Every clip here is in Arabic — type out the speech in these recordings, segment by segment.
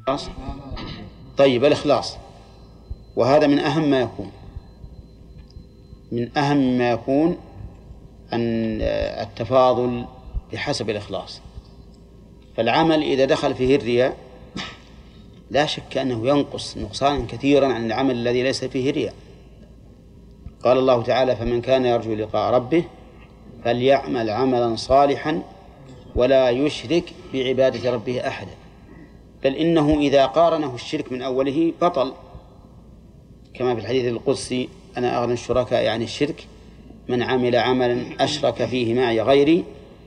خلاص. طيب الإخلاص، وهذا من أهم ما يكون، من أهم ما يكون أن التفاضل بحسب الإخلاص. فالعمل إذا دخل فيه الرياء لا شك أنه ينقص نقصانا كثيرا عن العمل الذي ليس فيه رياء. قال الله تعالى: فمن كان يرجو لقاء ربه فليعمل عملا صالحا ولا يشرك بعبادة ربه أحدا. بل إنه إذا قارنه الشرك من أوله بطل، كما في الحديث القدسي: أنا أغنى الشركاء يعني الشرك من عمل عملا أشرك فيه معي غيري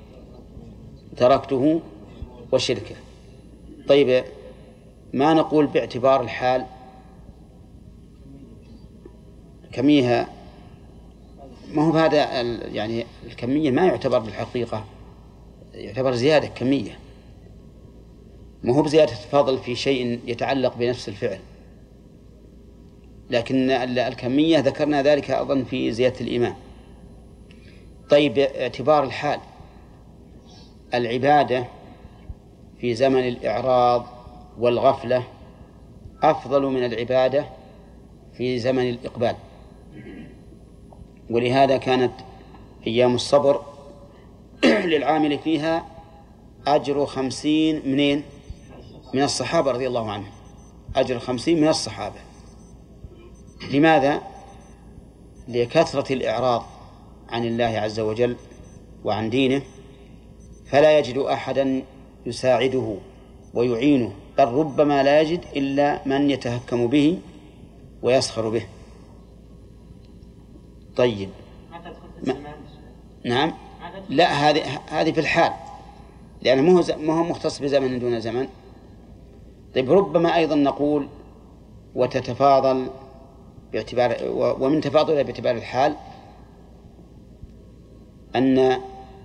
تركته وشركه. طيب ما نقول باعتبار الحال كميها؟ ما هو هذا يعني الكمية ما يعتبر بالحقيقة، يعتبر زيادة كمية، ما هو بزيادة تفاضل في شيء يتعلق بنفس الفعل، لكن الكمية ذكرنا ذلك أظن في زيادة الإيمان. طيب باعتبار الحال، العبادة في زمن الإعراض والغفلة أفضل من العبادة في زمن الإقبال، ولهذا كانت أيام الصبر للعامل فيها أجر 50 من الصحابة رضي الله عنهم، أجر 50 من الصحابة. لماذا؟ لكثرة الإعراض عن الله عز وجل وعن دينه، فلا يجد أحدا يساعده ويعينه، بل ربما لا يجد إلا من يتهكم به ويسخر به. طيب نعم، لا هذه في الحال، لأنه ما هو مختص بزمن دون زمن. طيب ربما أيضا نقول وتتفاضل باعتبار، ومن تفاضلها باعتبار الحال أن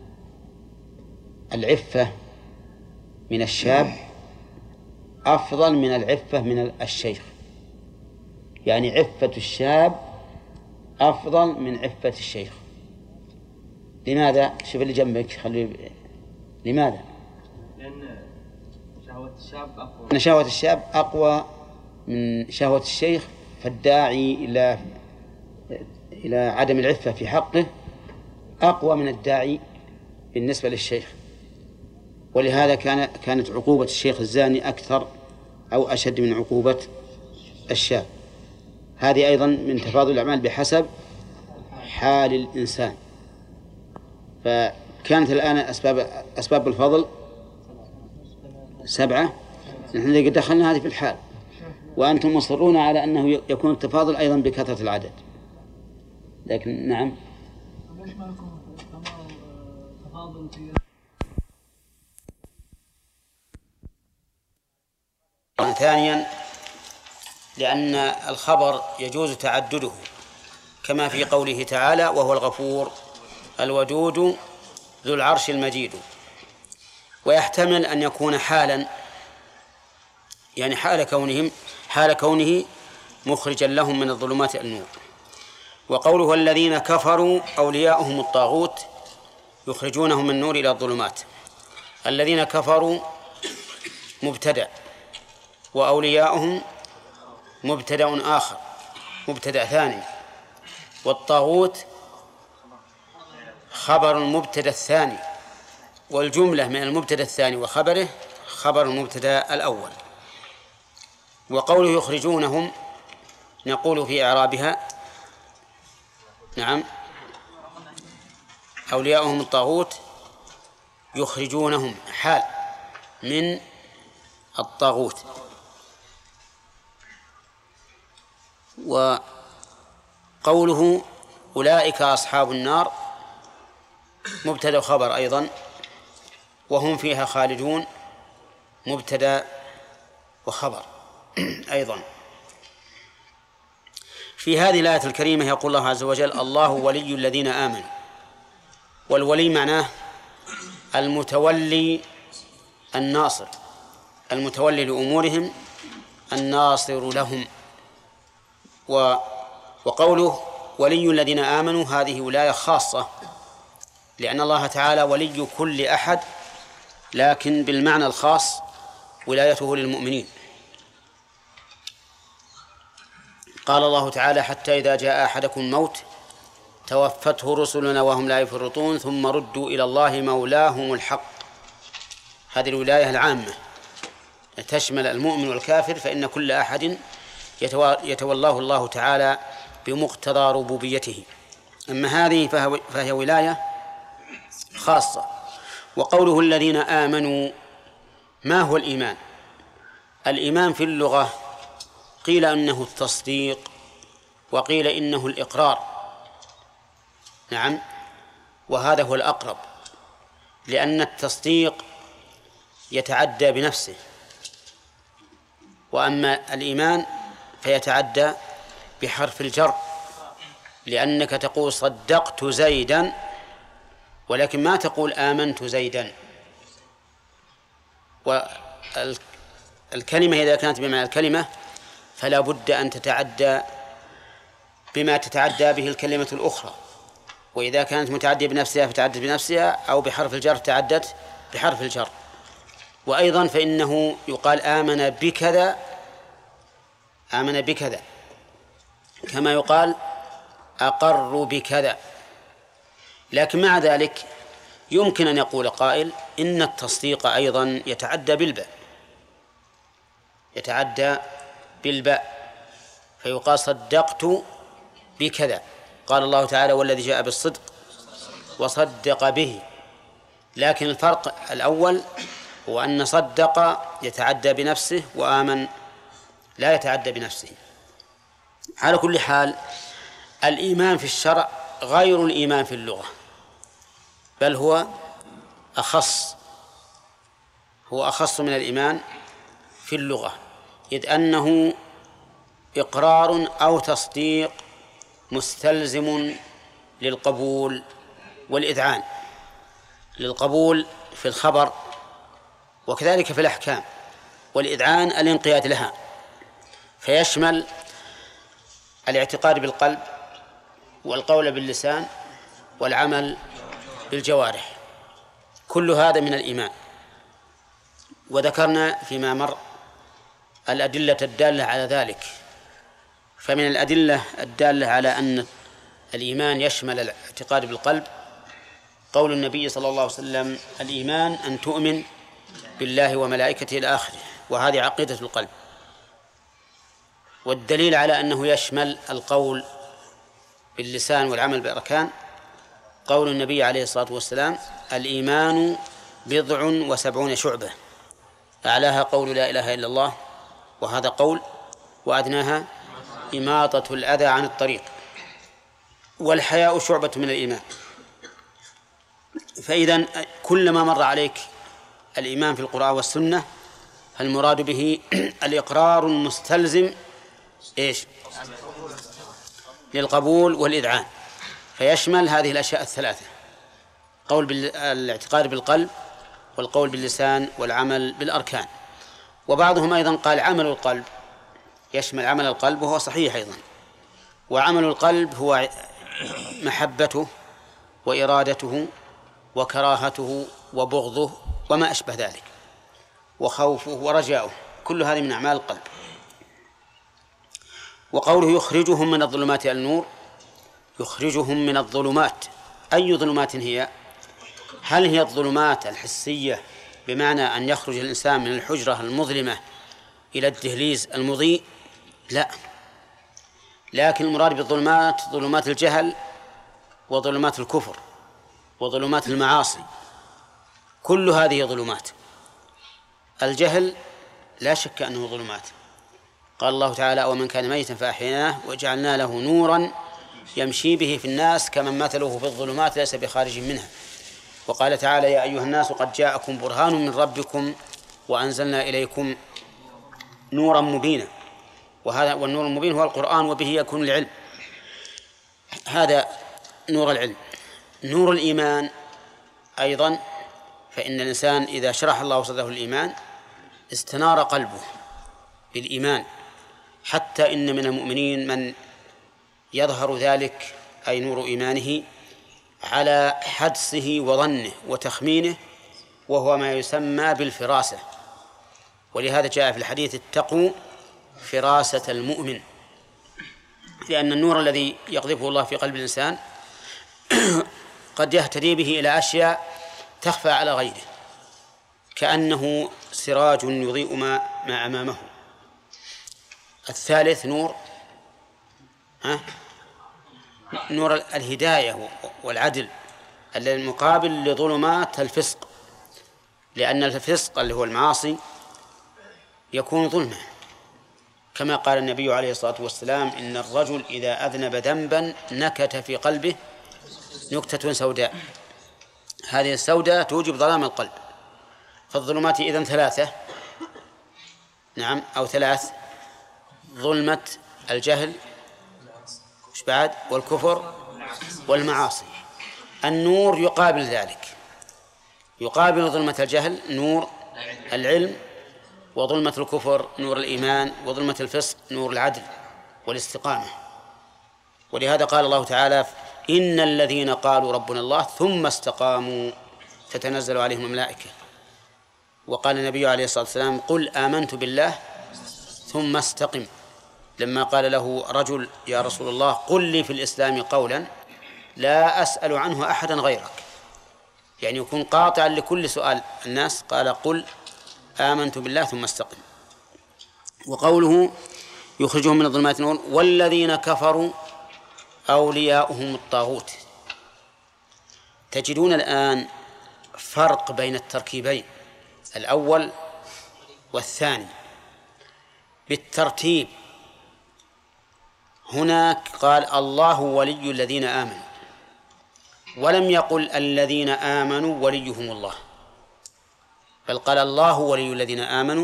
العفة من الشاب أفضل من العفة من الشيخ، يعني عفة الشاب أفضل من عفة الشيخ. لماذا؟ شوف اللي جنبك خليه. لماذا؟ لأن شهوة الشاب أقوى، أن شهوة الشاب أقوى من شهوة الشيخ، فالداعي إلى عدم العفة في حقه أقوى من الداعي بالنسبة للشيخ. ولهذا كانت عقوبة الشيخ الزاني أكثر أو أشد من عقوبة الشاب. هذه أيضا من تفاضل الأعمال بحسب حال الإنسان. فكانت الآن أسباب الفضل 7، نحن قد دخلنا هذه في الحال، وأنتم مصرون على أنه يكون التفاضل أيضا بكثرة العدد. لكن نعم، ثانيا لأن الخبر يجوز تعدده، كما في قوله تعالى: وهو الغفور الودود ذو العرش المجيد. ويحتمل أن يكون حالا، يعني حال كونه مخرجا لهم من الظلمات إلى النور. وقوله الذين كفروا أولياؤهم الطاغوت يخرجونهم من النور إلى الظلمات. الذين كفروا مبتدأ، وأولياؤهم مبتدأ آخر، مبتدأ ثاني، والطاغوت خبر المبتدأ الثاني، والجملة من المبتدأ الثاني وخبره خبر المبتدأ الأول. وقوله يخرجونهم نقول في إعرابها: نعم، أولياؤهم الطاغوت يخرجونهم حال من الطاغوت. وقوله أولئك أصحاب النار مبتدأ وخبر أيضا، وهم فيها خالدون مبتدأ وخبر أيضا. في هذه الآية الكريمة يقول الله عز وجل: الله ولي الذين آمنوا. والولي معناه المتولي الناصر، المتولي لأمورهم الناصر لهم. وقوله ولي الذين آمنوا هذه ولاية خاصة، لأن الله تعالى ولي كل أحد، لكن بالمعنى الخاص ولايته للمؤمنين. قال الله تعالى: حتى إذا جاء أحدكم الموت توفته رسلنا وهم لا يفرطون ثم ردوا إلى الله مولاهم الحق. هذه الولاية العامة تشمل المؤمن والكافر، فإن كل أحد يتولاه الله تعالى بمقتضى ربوبيته. أما هذه فهي ولاية خاصة. وقوله الذين آمنوا، ما هو الإيمان؟ الإيمان في اللغة قيل إنه التصديق، وقيل إنه الإقرار. نعم، وهذا هو الأقرب، لأن التصديق يتعدى بنفسه، وأما الإيمان فيتعدى بحرف الجر، لأنك تقول صدقت زيدا، ولكن ما تقول آمنت زيدا. والكلمة إذا كانت بمعنى الكلمة فلا بد أن تتعدى بما تتعدى به الكلمة الأخرى، وإذا كانت متعدية بنفسها فتعدت بنفسها، أو بحرف الجر تعدت بحرف الجر. وأيضا فإنه يقال آمن بكذا، آمن بكذا، كما يقال أقر بكذا. لكن مع ذلك يمكن أن يقول قائل إن التصديق أيضا يتعدى بالباء، يتعدى بالباء، فيقال صدقت بكذا. قال الله تعالى: والذي جاء بالصدق وصدق به. لكن الفرق الأول هو أن صدق يتعدى بنفسه، وآمن لا يتعدى بنفسه. على كل حال، الإيمان في الشرع غير الإيمان في اللغة، بل هو أخص من الإيمان في اللغة، إذ أنه إقرار أو تصديق مستلزم للقبول والإذعان، للقبول في الخبر وكذلك في الأحكام، والإذعان الانقياد لها، فيشمل الاعتقاد بالقلب والقول باللسان والعمل بالجوارح، كل هذا من الإيمان. وذكرنا فيما مر الأدلة الدالة على ذلك. فمن الأدلة الدالة على أن الإيمان يشمل الاعتقاد بالقلب قول النبي صلى الله عليه وسلم: الإيمان أن تؤمن بالله وملائكته إلى آخره، وهذه عقيدة القلب. والدليل على أنه يشمل القول باللسان والعمل بالأركان قول النبي عليه الصلاة والسلام: الإيمان 70 شعبة، أعلاها قول لا إله إلا الله، وهذا قول، وأدناها إماطة الأذى عن الطريق، والحياء شعبة من الإيمان. فإذن كلما مر عليك الإيمان في القرآن والسنة فالمراد به الإقرار المستلزم للقبول والإذعان، فيشمل هذه الأشياء الثلاثة: قول الاعتقاد بالقلب، والقول باللسان، والعمل بالأركان. وبعضهم أيضا قال عمل القلب يشمل عمل القلب، وهو صحيح أيضا. وعمل القلب هو محبته وإرادته وكراهته وبغضه وما أشبه ذلك، وخوفه ورجاؤه، كل هذه من أعمال القلب. وقوله يخرجهم من الظلمات إلى النور، يخرجهم من الظلمات، أي ظلمات هي؟ هل هي الظلمات الحسية بمعنى أن يخرج الإنسان من الحجرة المظلمة إلى الدهليز المضيء؟ لا، لكن المراد بالظلمات ظلمات الجهل وظلمات الكفر وظلمات المعاصي، كل هذه ظلمات. الجهل لا شك أنه ظلمات، قال الله تعالى: ومن كان ميتا فأحييناه وجعلنا له نورا يمشي به في الناس كمن مثله في الظلمات ليس بخارج منها. وقال تعالى: يا أيها الناس قد جاءكم برهان من ربكم وأنزلنا إليكم نورا مبينا. وهذا والنور المبين هو القرآن، وبه يكون العلم. هذا نور العلم. نور الإيمان أيضا، فإن الإنسان إذا شرح الله صدره الإيمان استنار قلبه بالإيمان، حتى إن من المؤمنين من يظهر ذلك أي نور إيمانه على حدسه وظنه وتخمينه، وهو ما يسمى بالفراسة. ولهذا جاء في الحديث: اتقوا فراسة المؤمن، لأن النور الذي يقذفه الله في قلب الإنسان قد يهتدي به إلى أشياء تخفى على غيره، كأنه سراج يضيء ما أمامه. الثالث نور الهداية والعدل المقابل لظلمات الفسق، لأن الفسق اللي هو المعاصي يكون ظلمة، كما قال النبي عليه الصلاة والسلام: إن الرجل إذا أذنب ذنبا نكت في قلبه نكتة سوداء، هذه السوداء توجب ظلام القلب. فالظلمات إذن ثلاثة، نعم، أو ثلاث: ظلمة الجهل والكفر والمعاصي. النور يقابل ذلك، يقابل ظلمة الجهل نور العلم، وظلمة الكفر نور الإيمان، وظلمة الفسق نور العدل والاستقامة. ولهذا قال الله تعالى: إن الذين قالوا ربنا الله ثم استقاموا تتنزل عليهم الملائكة. وقال النبي عليه الصلاة والسلام: قل آمنت بالله ثم استقم، لما قال له رجل: يا رسول الله قل لي في الإسلام قولا لا أسأل عنه أحدا غيرك، يعني يكون قاطعا لكل سؤال الناس. قال: قل آمنت بالله ثم استقم. وقوله يخرجهم من الظلمات نور والذين كفروا أولياؤهم الطاغوت. تجدون الآن فرق بين التركيبين الأول والثاني بالترتيب. هناك قال: الله ولي الذين آمنوا، ولم يقل الذين آمنوا وليهم الله، بل قال الله ولي الذين آمنوا،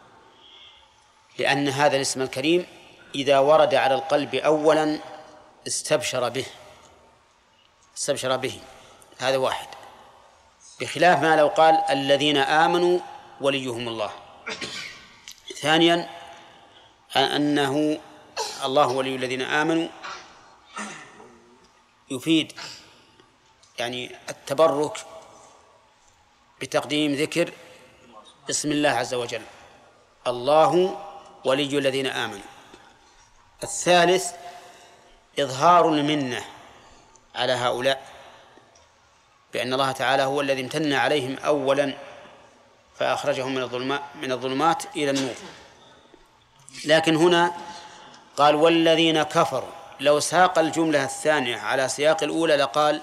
لأن هذا الاسم الكريم إذا ورد على القلب أولا استبشر به، هذا واحد، بخلاف ما لو قال الذين آمنوا وليهم الله. ثانيا أنه الله ولي الذين آمنوا يفيد يعني التبرك بتقديم ذكر اسم الله عز وجل، الله ولي الذين آمنوا. الثالث إظهار المنة على هؤلاء، بأن الله تعالى هو الذي امتن عليهم أولا فأخرجهم من الظلمات إلى النور. لكن هنا قال والذين كفروا، لو ساق الجملة الثانية على سياق الأولى لقال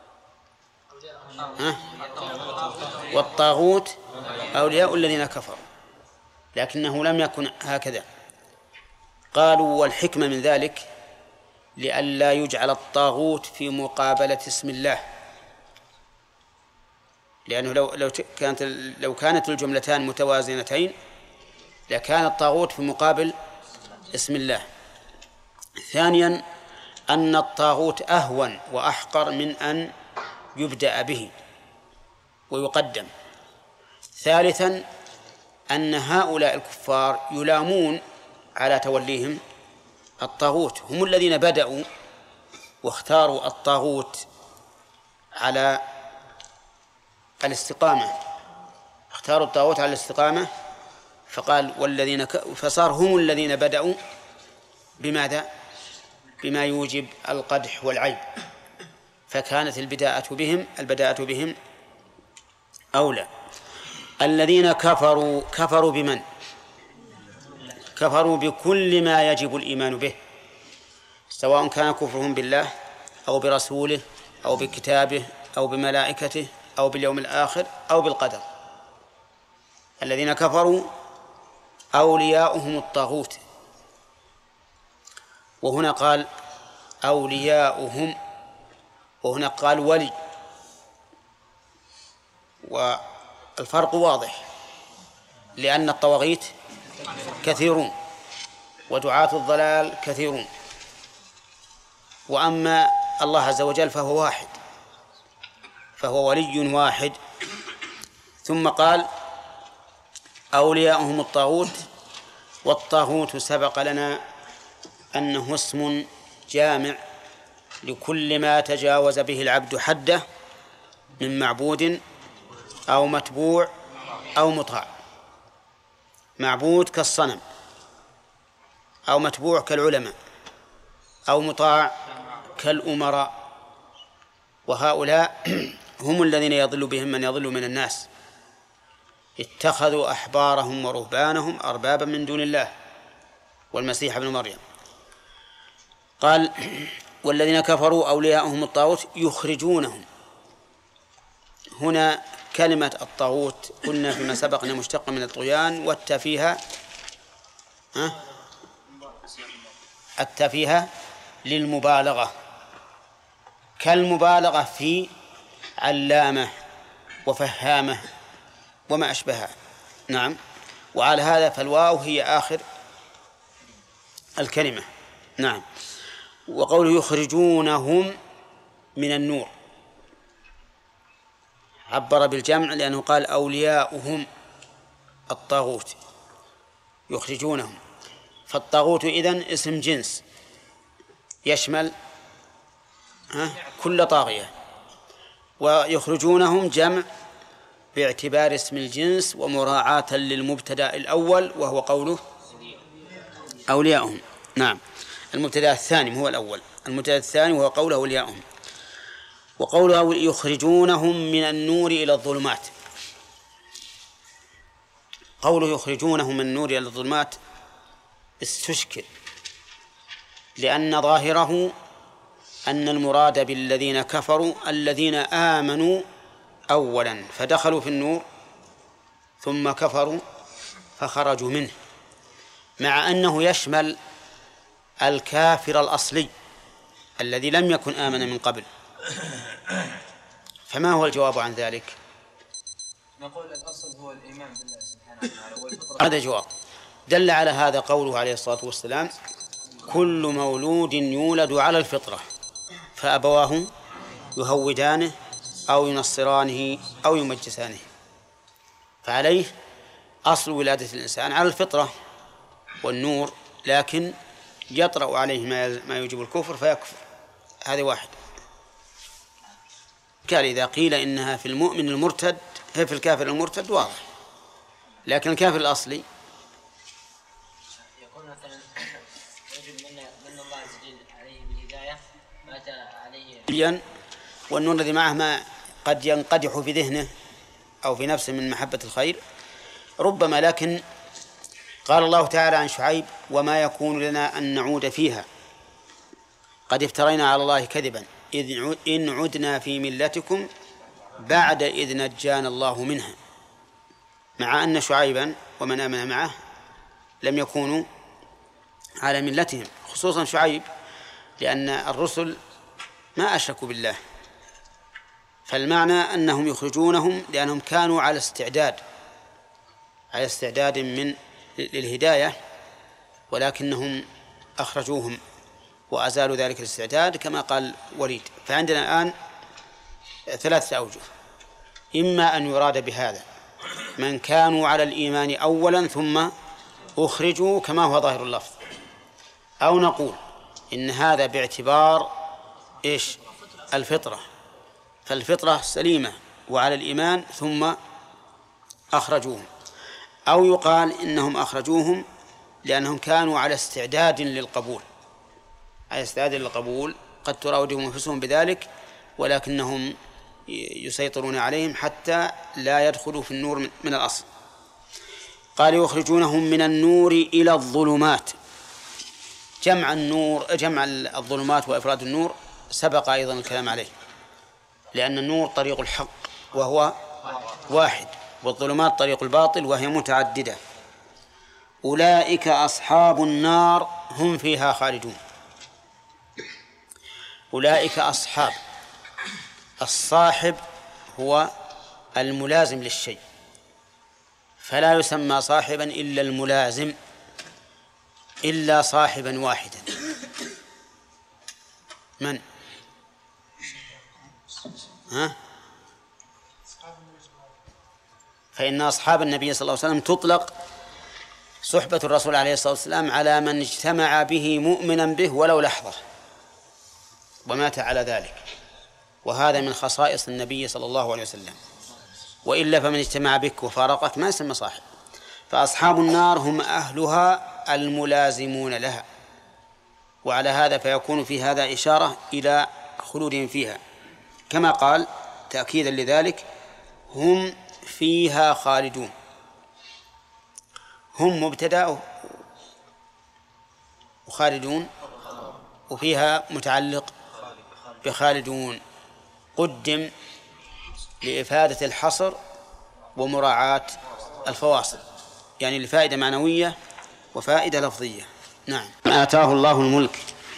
والطاغوت أولياء الذين كفروا، لكنه لم يكن هكذا. قالوا والحكمة من ذلك لئلا يجعل الطاغوت في مقابلة اسم الله، لأنه لو كانت الجملتان متوازنتين لكان الطاغوت في مقابل اسم الله. ثانيا أن الطاغوت أهون وأحقر من أن يبدأ به ويقدم. ثالثا أن هؤلاء الكفار يلامون على توليهم الطاغوت، هم الذين بدأوا واختاروا الطاغوت على الاستقامة، اختاروا الطاغوت على الاستقامة، فقال والذين فصار هم الذين بدأوا بماذا؟ بما يوجب القدح والعيب، فكانت البداءة بهم أولى. الذين كفروا بمن؟ كفروا بكل ما يجب الإيمان به، سواء كان كفرهم بالله أو برسوله أو بكتابه أو بملائكته أو باليوم الآخر أو بالقدر. الذين كفروا أولياؤهم الطاغوت، وهنا قال أولياؤهم وهنا قال ولي، والفرق واضح، لأن الطواغيت كثيرون ودعاة الضلال كثيرون، وأما الله عز وجل فهو واحد، فهو ولي واحد. ثم قال أولياؤهم الطاغوت، والطاغوت سبق لنا أنه اسم جامع لكل ما تجاوز به العبد حده من معبود أو متبوع أو مطاع. معبود كالصنم، أو متبوع كالعلماء، أو مطاع كالأمراء. وهؤلاء هم الذين يضل بهم من يضل من الناس، اتخذوا أحبارهم ورهبانهم أربابا من دون الله والمسيح ابن مريم. قال والذين كفروا أولياءهم الطاغوت يخرجونهم. هنا كلمة الطاغوت قلنا فيما سبق أنها مشتقة من الطغيان، والتفيهة التفيهة للمبالغة، كالمبالغة في علامة وفهامة وما أشبهها. نعم. وعلى هذا فالواو هي آخر الكلمة. نعم. وقوله يخرجونهم من النور عبر بالجمع لأنه قال أولياؤهم الطاغوت يخرجونهم، فالطاغوت إذن اسم جنس يشمل كل طاغية، ويخرجونهم جمع باعتبار اسم الجنس ومراعاة للمبتدأ الأول وهو قوله أولياؤهم. نعم. المبتدأ الثاني هو الأول، المبتدأ الثاني وهو قوله أولياؤهم. وقوله يخرجونهم من النور إلى الظلمات، قوله يخرجونهم من النور إلى الظلمات استشكل، لأن ظاهره أن المراد بالذين كفروا الذين آمنوا أولا فدخلوا في النور ثم كفروا فخرجوا منه، مع أنه يشمل الكافر الأصلي الذي لم يكن آمن من قبل. فما هو الجواب عن ذلك؟ نقول الأصل هو الإيمان بالله سبحانه وتعالى والفطرة. هذا جواب. دل على هذا قوله عليه الصلاة والسلام كل مولود يولد على الفطرة فأبواه يهودانه أو ينصرانه أو يمجسانه، فعليه أصل ولادة الإنسان على الفطرة والنور، لكن يطرأ عليه ما يوجب الكفر فيكفر. هذه واحد. قال إذا قيل إنها في المؤمن المرتد هي في الكافر المرتد واضح، لكن الكافر الأصلي يكون مثلا يجب من الله عز وجل عليه بالهداية ما أتى عليه، والنور الذي معه ما قد ينقدح في ذهنه أو في نفسه من محبة الخير ربما. لكن قال الله تعالى عن شعيب وما يكون لنا أن نعود فيها قد افترينا على الله كذبا إن عدنا في ملتكم بعد إذ نجانا الله منها، مع أن شعيبا ومن آمن معه لم يكونوا على ملتهم، خصوصا شعيب لأن الرسل ما أشركوا بالله. فالمعنى أنهم يخرجونهم لأنهم كانوا على استعداد من للهداية، ولكنهم أخرجوهم وأزالوا ذلك الاستعداد كما قال وليد. فعندنا الآن ثلاثة أوجه: إما أن يراد بهذا من كانوا على الإيمان أولا ثم أخرجوا كما هو ظاهر اللفظ، أو نقول إن هذا باعتبار إيش؟ الفطرة، فالفطرة سليمة وعلى الإيمان ثم أخرجوهم، أو يقال إنهم أخرجوهم لأنهم كانوا على استعداد للقبول، على استعداد للقبول قد تراودهم أنفسهم بذلك ولكنهم يسيطرون عليهم حتى لا يدخلوا في النور من الأصل. قال يخرجونهم من النور إلى الظلمات. جمع الظلمات وإفراد النور سبق أيضا الكلام عليه، لأن النور طريق الحق وهو واحد، والظلمات طريق الباطل وهي متعددة. أولئك أصحاب النار هم فيها خالدون. أولئك أصحاب، الصاحب هو الملازم للشيء، فلا يسمى صاحبا إلا الملازم إلا صاحبا واحدا. من؟ فإن أصحاب النبي صلى الله عليه وسلم تطلق صحبة الرسول عليه الصلاة والسلام على من اجتمع به مؤمنا به ولو لحظة ومات على ذلك، وهذا من خصائص النبي صلى الله عليه وسلم، وإلا فمن اجتمع بك وفارقك ما يسمى صاحب. فأصحاب النار هم أهلها الملازمون لها، وعلى هذا فيكون في هذا إشارة إلى خلودهم فيها، كما قال تأكيدا لذلك: هم فيها خالدون. هم مبتدأ وخالدون، وفيها متعلق بخالدون، قدم لإفادة الحصر ومراعاة الفواصل، يعني لفائدة معنوية وفائدة لفظية. نعم. آتاه الله الملك.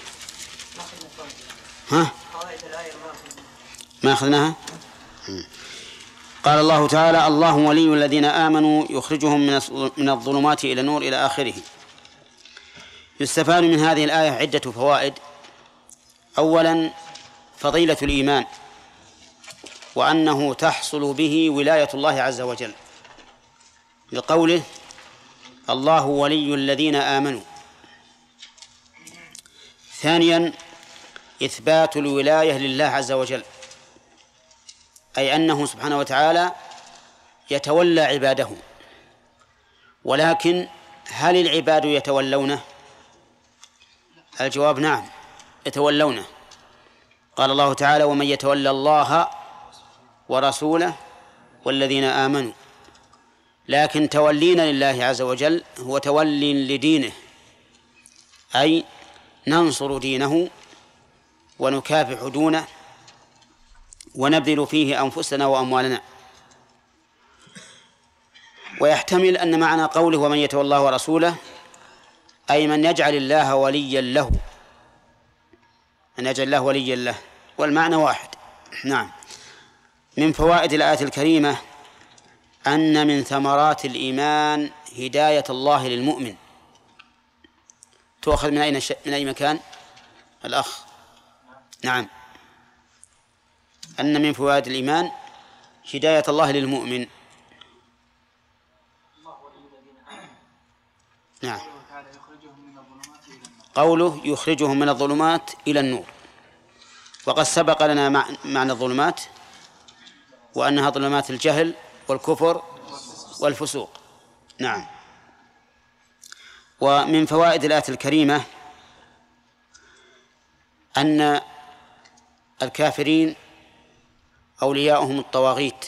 ما أخذناها. قال الله تعالى: الله ولي الذين آمنوا يخرجهم من الظلمات إلى النور إلى آخره. يستفاد من هذه الآية عدة فوائد. أولا، فضيلة الإيمان، وأنه تحصل به ولاية الله عز وجل، لقوله: الله ولي الذين آمنوا. ثانيا، إثبات الولاية لله عز وجل، أي أنه سبحانه وتعالى يتولى عباده، ولكن هل العباد يتولونه؟ الجواب: نعم، يتولونه. قال الله تعالى: ومن يتولى الله ورسوله والذين آمنوا. لكن تولينا لله عز وجل هو تولي لدينه، أي ننصر دينه ونكافح دونه ونبذل فيه أنفسنا وأموالنا. ويحتمل أن معنى قوله ومن يتولى الله ورسوله أي من يجعل الله وليا له، من يجعل الله وليا له، والمعنى واحد. نعم. من فوائد الآية الكريمة أن من ثمرات الإيمان هداية الله للمؤمن. تؤخذ من أي مكان الأخ؟ نعم. أن من فوائد الإيمان هداية الله للمؤمن. نعم. قوله يخرجهم من الظلمات إلى النور، وقد سبق لنا معنى الظلمات، وأنها ظلمات الجهل والكفر والفسوق. نعم. ومن فوائد الآية الكريمة أن الكافرين أولياؤهم الطواغيت،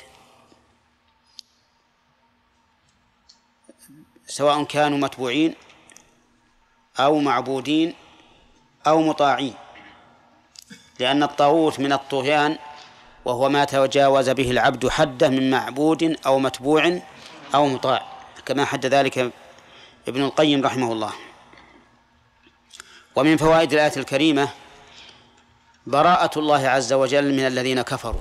سواء كانوا متبوعين أو معبودين أو مطاعين، لأن الطاغوت من الطغيان وهو ما تجاوز به العبد حده من معبود أو متبوع أو مطاع، كما حد ذلك ابن القيم رحمه الله. ومن فوائد الآية الكريمة براءة الله عز وجل من الذين كفروا.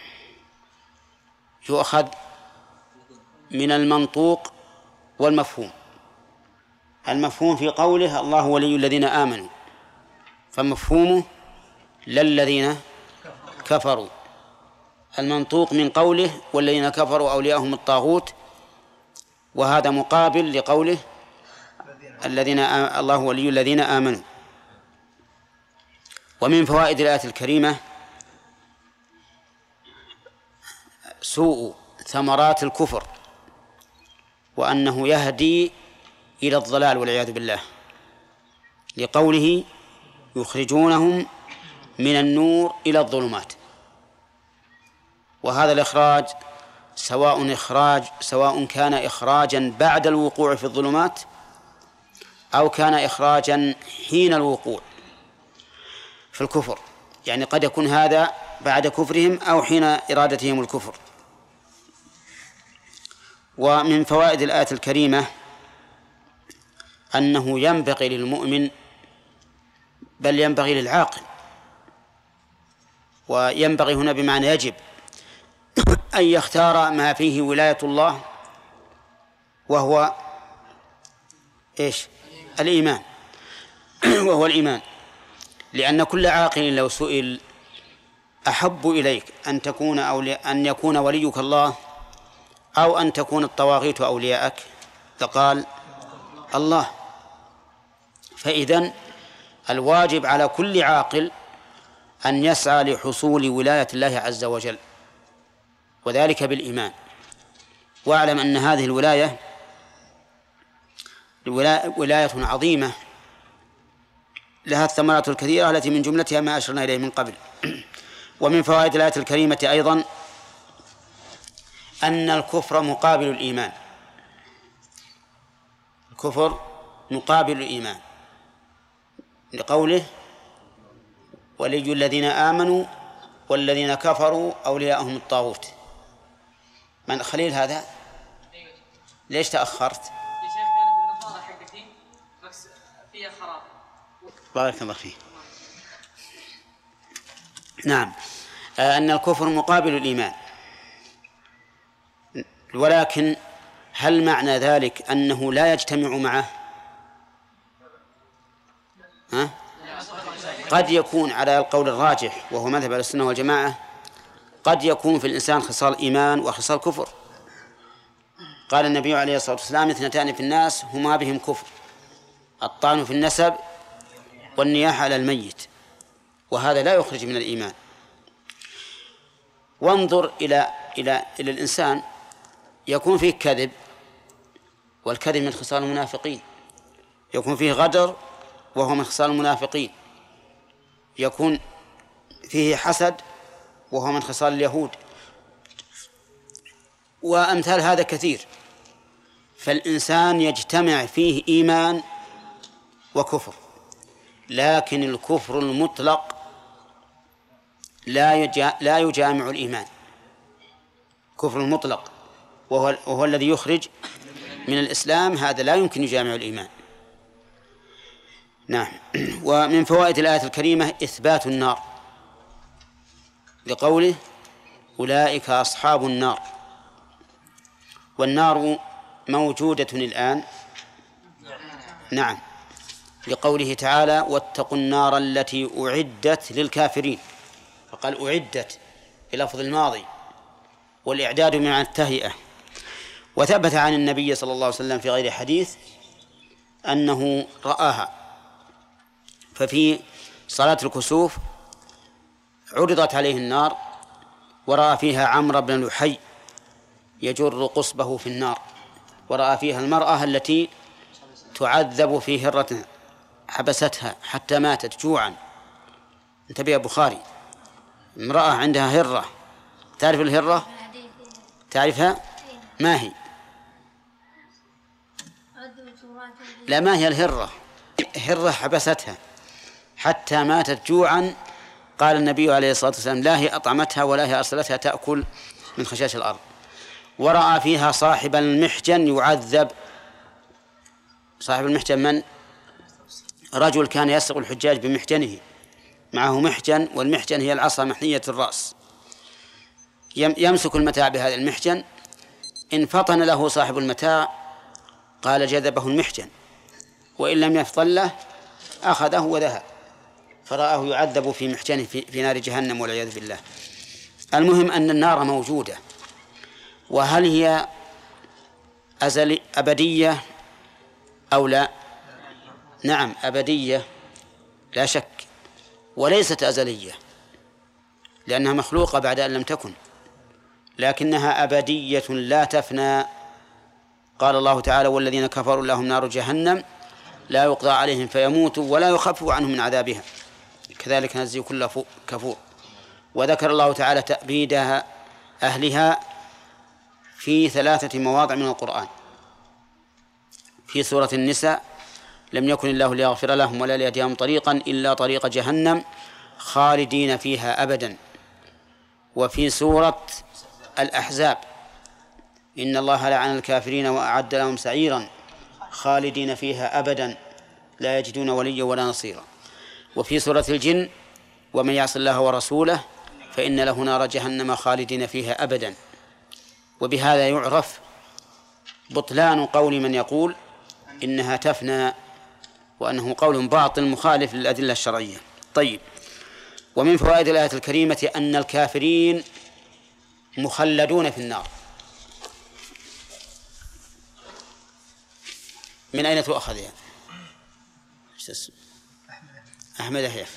يؤخذ من المنطوق والمفهوم. المفهوم في قوله الله ولي الذين آمنوا، فمفهومه للذين كفروا. المنطوق من قوله والذين كفروا أولياءهم الطاغوت، وهذا مقابل لقوله الله ولي الذين آمنوا. ومن فوائد الآية الكريمة سوء ثمرات الكفر، وأنه يهدي إلى الضلال والعياذ بالله، لقوله يخرجونهم من النور إلى الظلمات. وهذا الإخراج سواء كان إخراجا بعد الوقوع في الظلمات أو كان إخراجا حين الوقوع في الكفر، يعني قد يكون هذا بعد كفرهم أو حين إرادتهم الكفر. ومن فوائد الآية الكريمة أنه ينبغي للمؤمن، بل ينبغي للعاقل، وينبغي هنا بمعنى يجب، أن يختار ما فيه ولاية الله، وهو إيش؟ الإيمان. وهو الإيمان، لأن كل عاقل لو سئل أحب إليك أن يكون وليك الله أو أن تكون الطواغيت أولياءك، فقال الله. فإذن الواجب على كل عاقل أن يسعى لحصول ولاية الله عز وجل، وذلك بالإيمان. واعلم أن هذه الولاية ولاية عظيمة، لها الثمرات الكثيرة التي من جملتها ما أشرنا إليه من قبل. ومن فوائد الآية الكريمة أيضا أن الكفر مقابل الإيمان. الكفر مقابل الإيمان، لقوله ولي الذين آمنوا والذين كفروا أولياءهم الطاغوت. من خليل هذا؟ ليش تأخرت؟ يا شيخ كانت النظارة حقتي فيها خراب. بارك الله فيه. نعم، أن الكفر مقابل الإيمان، ولكن هل معنى ذلك أنه لا يجتمع معه؟ قد يكون على القول الراجح وهو مذهب السنة والجماعة، قد يكون في الإنسان خصال إيمان وخصال كفر. قال النبي عليه الصلاة والسلام: اثنتان في الناس هما بهم كفر، الطعن في النسب والنياحة على الميت، وهذا لا يخرج من الإيمان. وانظر إلى الإنسان، يكون فيه كذب، والكذب من خصال المنافقين، يكون فيه غدر وهو من خصال المنافقين، يكون فيه حسد وهو من خصال اليهود، وأمثال هذا كثير. فالإنسان يجتمع فيه إيمان وكفر، لكن الكفر المطلق لا يجامع الإيمان. كفر المطلق وهو الذي يخرج من الإسلام، هذا لا يمكن يجامع الإيمان. نعم. ومن فوائد الآية الكريمة إثبات النار، لقوله أولئك أصحاب النار. والنار موجودة الآن، نعم، لقوله تعالى: واتقوا النار التي أعدت للكافرين، فقال أعدت بلفظ الماضي، والإعداد من التهيئة. وثبت عن النبي صلى الله عليه وسلم في غير حديث أنه رآها. ففي صلاة الكسوف عرضت عليه النار، ورأى فيها عمرو بن لحي يجر قصبه في النار، ورأى فيها المرأة التي تعذب في هرة حبستها حتى ماتت جوعا. انتبه يا بخاري، امرأة عندها هرة، تعرف الهرة؟ تعرفها؟ ما هي؟ لا، ما هي الهرة؟ هرة حبستها حتى ماتت جوعا. قال النبي عليه الصلاة والسلام: لا هي أطعمتها ولا هي أرسلتها تأكل من خشاش الأرض. ورأى فيها صاحب المحجن يعذب. صاحب المحجن من؟ رجل كان يسرق الحجاج بمحجنه، معه محجن، والمحجن هي العصا محنية الرأس، يمسك المتاع بهذا المحجن. إن فطن له صاحب المتاع قال جذبه المحجن، وإن لم يفطن له أخذه وذهب، فرآه يعذب في محجنه في نار جهنم والعياذ بالله. المهم أن النار موجودة، وهل هي أبدية أو لا؟ نعم أبدية لا شك، وليست أزلية لأنها مخلوقة بعد أن لم تكن، لكنها أبدية لا تفنى. قال الله تعالى: والذين كفروا لهم نار جهنم لا يقضى عليهم فيموتوا ولا يخفف عنهم من عذابها كذلك نجزي كل كفور. وذكر الله تعالى تأبيدها أهلها في 3 مواضع من القرآن. في سورة النساء: لم يكن الله ليغفر لهم ولا ليهديهم طريقا إلا طريق جهنم خالدين فيها أبدا. وفي سورة الأحزاب: إن الله لعن الكافرين وأعد لهم سعيرا خالدين فيها أبدا لا يجدون وليا ولا نصيرا. وفي سورة الجن: ومن يعص الله ورسوله فإن له نار جهنم خالدين فيها أبدا. وبهذا يعرف بطلان قول من يقول إنها تفنى، وأنه قول باطل مخالف للأدلة الشرعية. طيب، ومن فوائد الآية الكريمة أن الكافرين مخلدون في النار. من أين تؤخذ يعني؟ أحمد أحيف.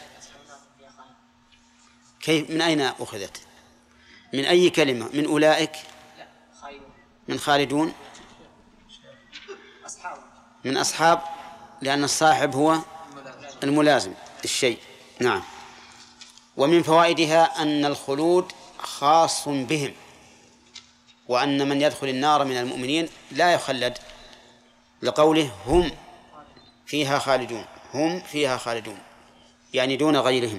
كيف؟ من أين أخذت؟ من أي كلمة؟ من أولئك؟ من خالدون؟ من أصحاب، لأن الصاحب هو الملازم الشيء. نعم. ومن فوائدها أن الخلود خاص بهم، وأن من يدخل النار من المؤمنين لا يخلد، لقوله هم فيها خالدون، هم فيها خالدون يعني دون غيرهم.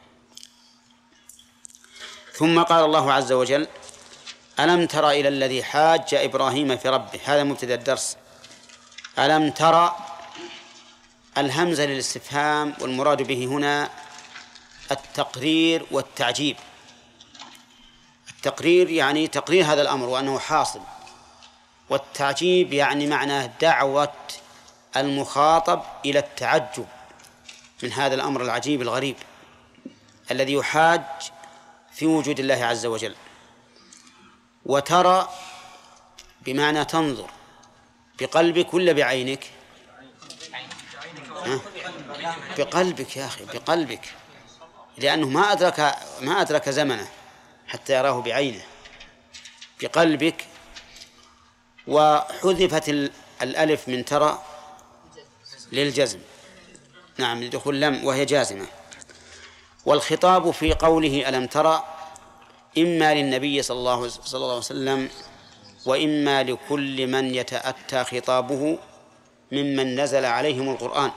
ثم قال الله عز وجل: ألم تر إلى الذي حاج إبراهيم في ربه. هذا مبتدأ الدرس. ألم تر، الهمزة للاستفهام، والمراد به هنا التقرير والتعجيب. التقرير يعني تقرير هذا الأمر وأنه حاصل، والتعجيب يعني معناه دعوة المخاطب إلى التعجب من هذا الأمر العجيب الغريب الذي يحاج في وجود الله عز وجل. وترى بمعنى تنظر بقلبك ولا بعينك؟ بقلبك يا أخي، بقلبك، لأنه ما أدرك زمنه حتى يراه بعينه، بقلبك. وحذفت الألف من ترى للجزم، نعم، لدخول لم وهي جازمة. والخطاب في قوله ألم ترى إما للنبي صلى الله عليه وسلم، وإما لكل من يتأتى خطابه ممن نزل عليهم القرآن.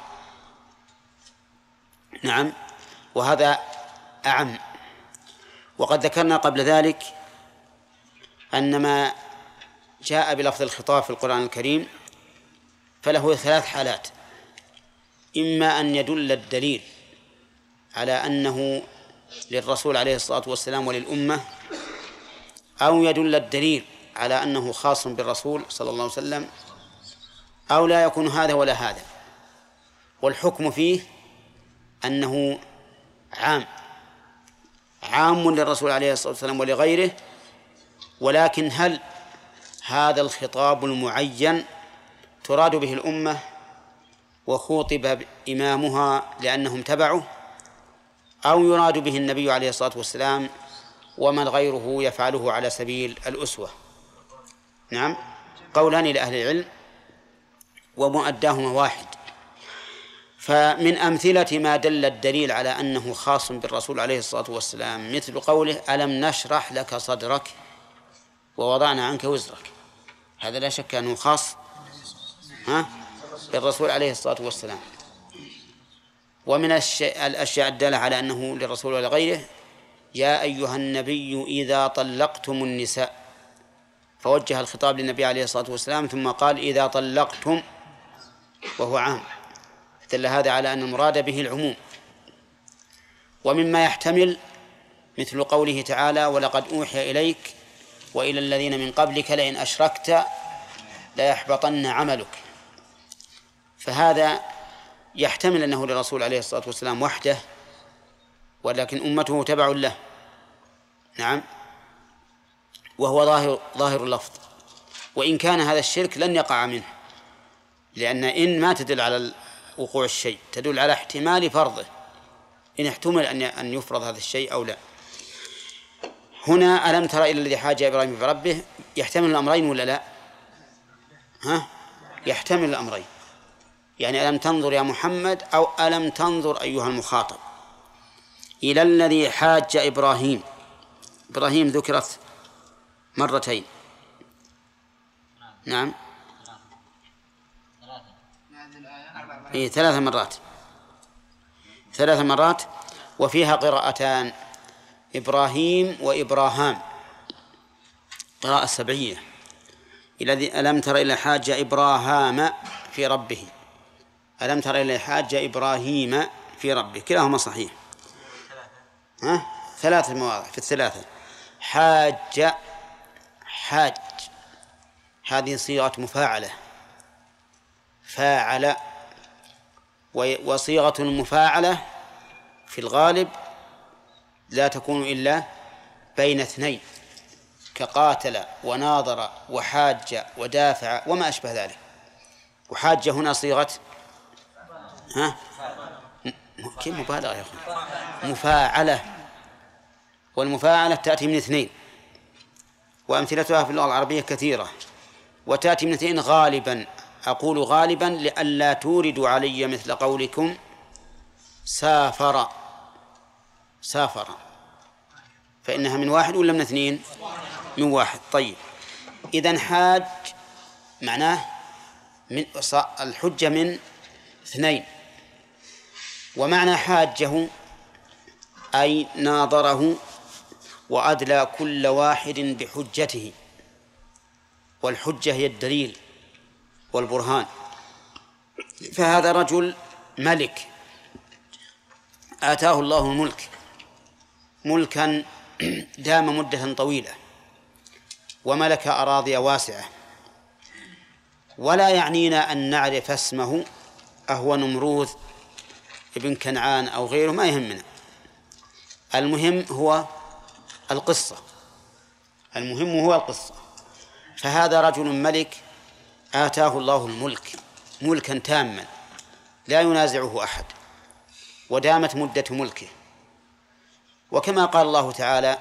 نعم، وهذا أعم. وقد ذكرنا قبل ذلك أن ما جاء بلفظ الخطاب في القرآن الكريم فله 3 حالات: إما أن يدل الدليل على أنه للرسول عليه الصلاة والسلام وللأمة، أو يدل الدليل على أنه خاص بالرسول صلى الله عليه وسلم، أو لا يكون هذا ولا هذا. والحكم فيه أنه عام للرسول عليه الصلاة والسلام ولغيره. ولكن هل هذا الخطاب المعين تراد به الأمة وخوطب إمامها لأنهم تبعه، أو يراد به النبي عليه الصلاة والسلام ومن غيره يفعله على سبيل الأسوة؟ نعم، قولان لأهل العلم ومؤداهما واحد. فمن أمثلة ما دل الدليل على أنه خاص بالرسول عليه الصلاة والسلام مثل قوله: ألم نشرح لك صدرك ووضعنا عنك وزرك. هذا لا شك أنه خاص بالرسول عليه الصلاة والسلام. ومن الأشياء الدالة على أنه للرسول ولغيره: يا أيها النبي إذا طلقتم النساء، فوجه الخطاب للنبي عليه الصلاة والسلام ثم قال: إذا طلقتم، وهو عام، دل هذا على أن المراد به العموم. ومما يحتمل مثل قوله تعالى: ولقد أوحي إليك وإلى الذين من قبلك لئن أشركت ليحبطن عملك. فهذا يحتمل أنه للرسول عليه الصلاة والسلام وحده، ولكن أمته تبع له. نعم، وهو ظاهر اللفظ. وإن كان هذا الشرك لن يقع منه، لأن إن ما تدل على وقوع الشيء، تدل على احتمال فرضه، إن احتمل أن يفرض هذا الشيء أو لا. هنا ألم تر إلى الذي حاج إبراهيم في ربه يحتمل الأمرين ولا لا؟ يحتمل الأمرين، يعني ألم تنظر يا محمد، أو ألم تنظر أيها المخاطب. إلى الذي حاج إبراهيم، إبراهيم ذكرت مرتين. نعم، 3 مرات، وفيها قراءتان: إبراهيم وإبراهام، قراءة 7. الذي ألم تر إلى حاج إبراهام في ربه، ألم تر إلى حاج إبراهيم في ربه، كلاهما صحيح. 3 مواضع في 3. حاج هذه صيغة مفاعلة، فاعل. وصيغة المفاعلة في الغالب لا تكون إلا بين 2، كقاتل وناظر وحاج ودافع وما أشبه ذلك. وحاج هنا صيغة كيف مبالغة يا أخي؟ مفاعلة، والمفاعلة تأتي من 2، وأمثلتها في اللغة العربية كثيرة، وتأتي من 2 غالبا. أقول غالبا لئلا توردوا علي مثل قولكم سافر فإنها من واحد ولا من اثنين؟ من واحد. طيب، إذن حاج معناه من الحجة من اثنين، ومعنى حاجه أي ناظره وأدلى كل واحد بحجته، والحجة هي الدليل والبرهان. فهذا رجل ملك آتاه الله الملك ملكا دام مدة طويلة، وملك أراضي واسعة، ولا يعنينا أن نعرف اسمه أهو نمروذ ابن كنعان أو غيره، ما يهمنا، المهم هو القصة، فهذا رجل ملك آتاه الله الملك ملكا تاما لا ينازعه أحد، ودامت مدة ملكه. وكما قال الله تعالى: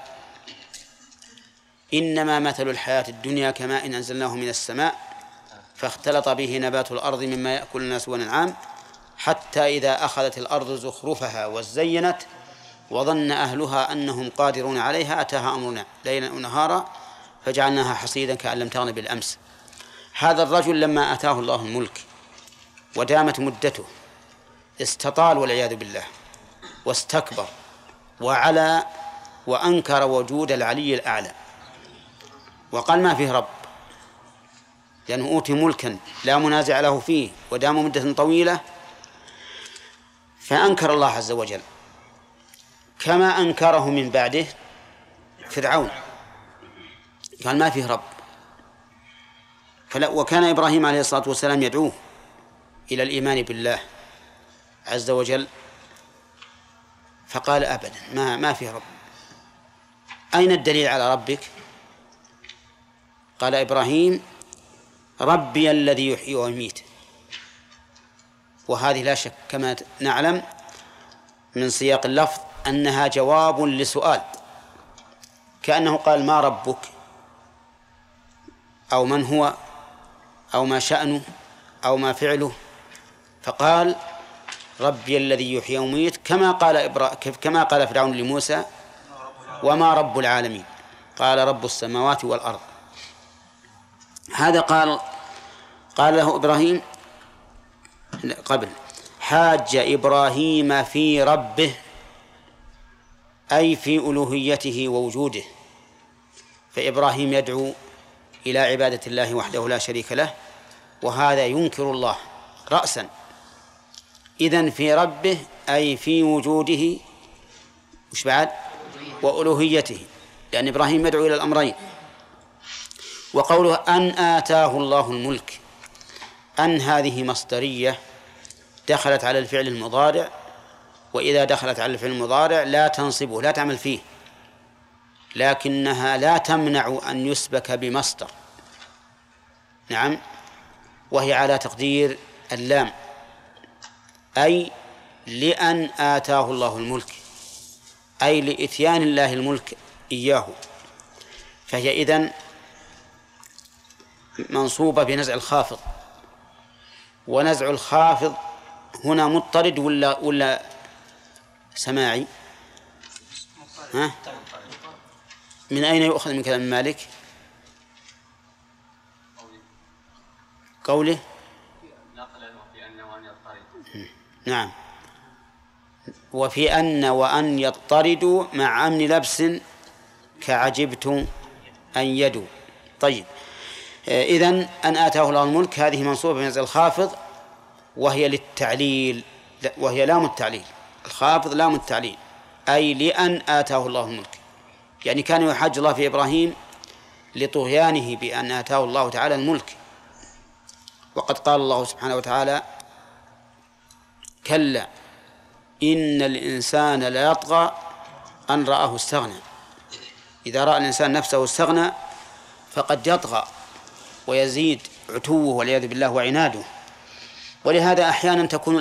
إنما مثل الحياة الدنيا كماء أنزلناه من السماء فاختلط به نبات الأرض مما يأكل الناس والأنعام حتى إذا أخذت الأرض زخرفها وزينت وظن أهلها أنهم قادرون عليها أتاها أمرنا ليلا ونهارا فجعلناها حصيدا كأن لم تغن بالأمس. هذا الرجل لما أتاه الله الملك ودامت مدته استطال والعياذ بالله، واستكبر وعلى وأنكر وجود العلي الأعلى، وقال ما فيه رب، لأنه أوتي ملكا لا منازع له فيه ودام مدة طويلة، فأنكر الله عز وجل كما أنكره من بعده فرعون، قال ما فيه رب. وكان إبراهيم عليه الصلاة والسلام يدعوه إلى الإيمان بالله عز وجل، فقال أبدا ما فيه رب. أين الدليل على ربك؟ قال إبراهيم: ربي الذي يحيي ويميت. وهذه لا شك كما نعلم من سياق اللفظ أنها جواب لسؤال، كأنه قال: ما ربك؟ أو من هو؟ أو ما شأنه؟ أو ما فعله؟ فقال: ربي الذي يحيي ويميت، كما قال فرعون لموسى: وما رب العالمين؟ قال: رب السماوات والأرض. هذا قال له إبراهيم قبل: حاج إبراهيم في ربه، أي في ألوهيته ووجوده. فإبراهيم يدعو إلى عبادة الله وحده لا شريك له، وهذا ينكر الله رأسا. إذن في ربه أي في وجوده، مش بعد، وألوهيته، لأن إبراهيم يدعو إلى الأمرين. وقوله أن آتاه الله الملك، أن هذه مصدرية دخلت على الفعل المضارع، وإذا دخلت على الفعل المضارع لا تنصبه، لا تعمل فيه، لكنها لا تمنع أن يسبك بمصدر. نعم، وهي على تقدير اللام، أي لأن آتاه الله الملك، أي لإتيان الله الملك إياه، فهي إذن منصوبة بنزع الخافض. ونزع الخافض هنا مضطرد ولا سماعي؟ ها؟ من أين يؤخذ من كلام مالك؟ قوله نعم، وفي أن وأن يضطردوا مع أمن لبس كعجبت أن يدوا. طيب، إذن أن آتاه الله الملك هذه منصوبة بنزع الخافض، وهي للتعليل، وهي لام التعليل، الخافض لام التعليل، أي لأن آتاه الله الملك، يعني كان يحاج الله في إبراهيم لطغيانه بأن آتاه الله تعالى الملك. وقد قال الله سبحانه وتعالى: كلا إن الإنسان ليطغى أن رآه استغنى. إذا رأى الإنسان نفسه استغنى فقد يطغى ويزيد عتوه والعياذ بالله وعناده. ولهذا أحيانا تكون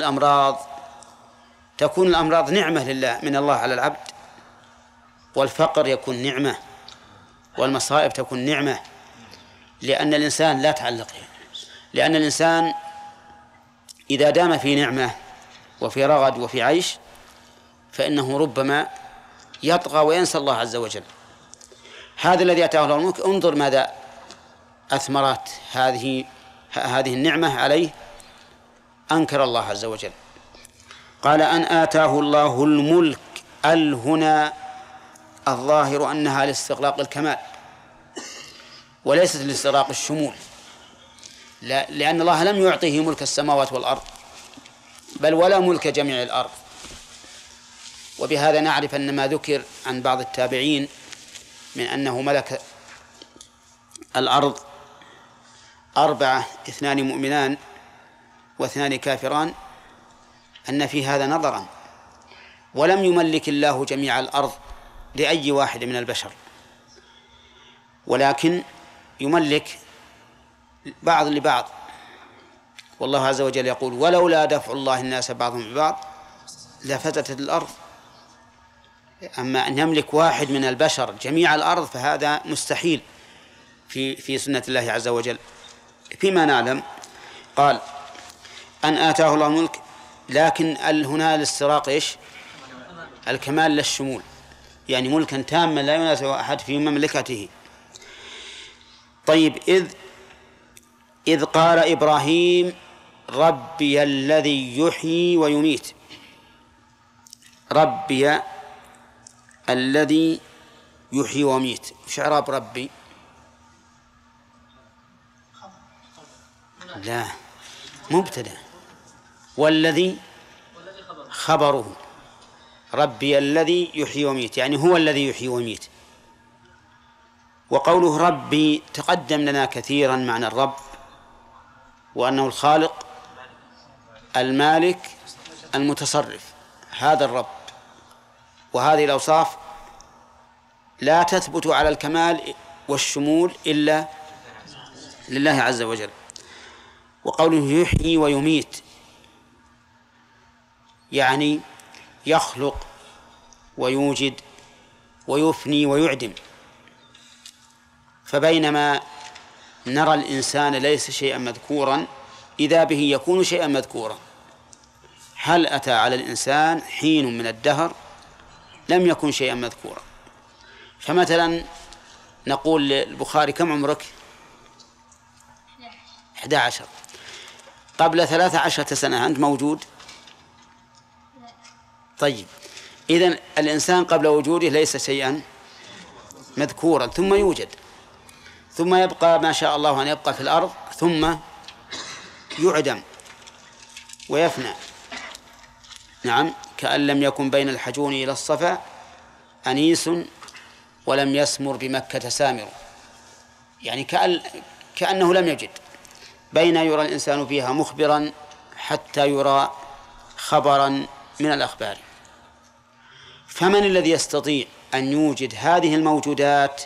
الأمراض نعمة لله من الله على العبد، والفقر يكون نعمة، والمصائب تكون نعمة، لأن الإنسان لا تعلق، لأن الإنسان إذا دام في نعمة وفي رغد وفي عيش فإنه ربما يطغى وينسى الله عز وجل. هذا الذي أتاه الله الملك انظر ماذا أثمرت هذه النعمة عليه، أنكر الله عز وجل. قال أن آتاه الله الملك، هنا الظاهر أنها لاستغراق الكمال وليست لاستغراق الشمول، لأن الله لم يعطيه ملك السماوات والأرض بل ولا ملك جميع الأرض. وبهذا نعرف أن ما ذكر عن بعض التابعين من أنه ملك الأرض 4 2 مؤمنان و2 كافران أن في هذا نظرا، ولم يملك الله جميع الأرض لأي واحد من البشر، ولكن يملك بعض لبعض. والله عز وجل يقول ولولا دفع الله الناس بعضهم ببعض لفسدت الأرض. أما أن يملك واحد من البشر جميع الأرض فهذا مستحيل في سنة الله عز وجل. فيما نعلم قال أن آتاه الله الملك، لكن هنا الاستراق إيش؟ الكمال للشمول، يعني ملكا تاما لا ينازع أحد في مملكته. طيب إذ قال إبراهيم ربي الذي يحيي ويميت، ربي الذي يحيي ويميت، وش إعراب ربي؟ لا، مبتدأ، والذي خبره، ربي الذي يحيي ويميت يعني هو الذي يحيي ويميت. وقوله ربي تقدم لنا كثيرا معنى الرب، وأنه الخالق المالك المتصرف، هذا الرب. وهذه الأوصاف لا تثبت على الكمال والشمول إلا لله عز وجل. وقوله يحيي ويميت يعني يخلق ويوجد ويفني ويعدم. فبينما نرى الإنسان ليس شيئا مذكورا إذا به يكون شيئا مذكورا. هل أتى على الإنسان حين من الدهر لم يكن شيئا مذكورا؟ فمثلا نقول للبخاري كم عمرك؟ 11. قبل 13 سنة أنت موجود؟ طيب، إذن الإنسان قبل وجوده ليس شيئا مذكورا، ثم يوجد، ثم يبقى ما شاء الله أن يبقى في الأرض، ثم يعدم ويفنى. نعم، كأن لم يكن بين الحجون إلى الصفا أنيس ولم يسمر بمكة سامر، يعني كأنه لم يجد، بين يرى الإنسان فيها مخبرا حتى يرى خبرا من الأخبار. فمن الذي يستطيع أن يوجد هذه الموجودات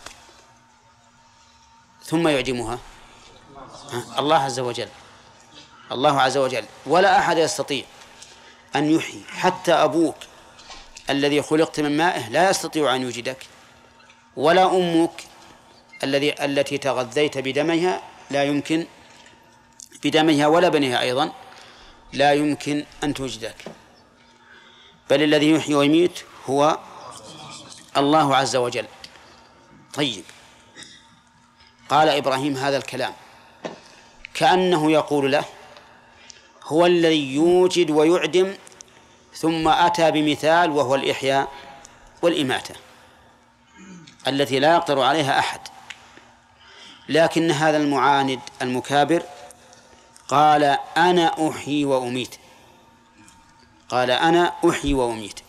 ثم يعدمها؟ الله عز وجل، الله عز وجل. ولا أحد يستطيع أن يحيي، حتى أبوك الذي خلقت من مائه لا يستطيع أن يوجدك، ولا أمك التي تغذيت بدمها لا يمكن، بدمها ولا بنها أيضا لا يمكن أن توجدك، بل الذي يحيي ويميت هو الله عز وجل. طيب، قال إبراهيم هذا الكلام كأنه يقول له هو الذي يوجد ويعدم، ثم أتى بمثال وهو الإحياء والإماتة التي لا يقدر عليها أحد. لكن هذا المعاند المكابر قال أنا أحيي وأميت، قال أنا أحيي وأميت.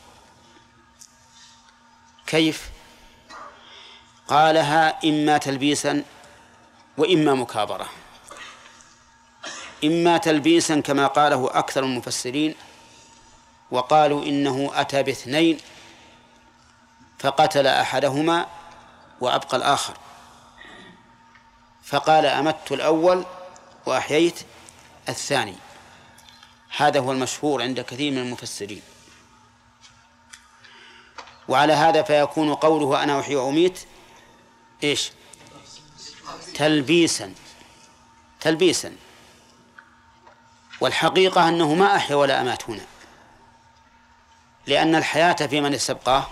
كيف؟ قالها إما تلبيسا وإما مكابرة. إما تلبيسا كما قاله أكثر المفسرين، وقالوا إنه أتى باثنين فقتل أحدهما وأبقى الآخر، فقال أمت الأول وأحييت الثاني. هذا هو المشهور عند كثير من المفسرين. وعلى هذا فيكون قوله أنا أحيي وأميت إيش؟ تلبيسا، والحقيقة أنه ما أحيا ولا أمات هنا، لأن الحياة في من استبقاه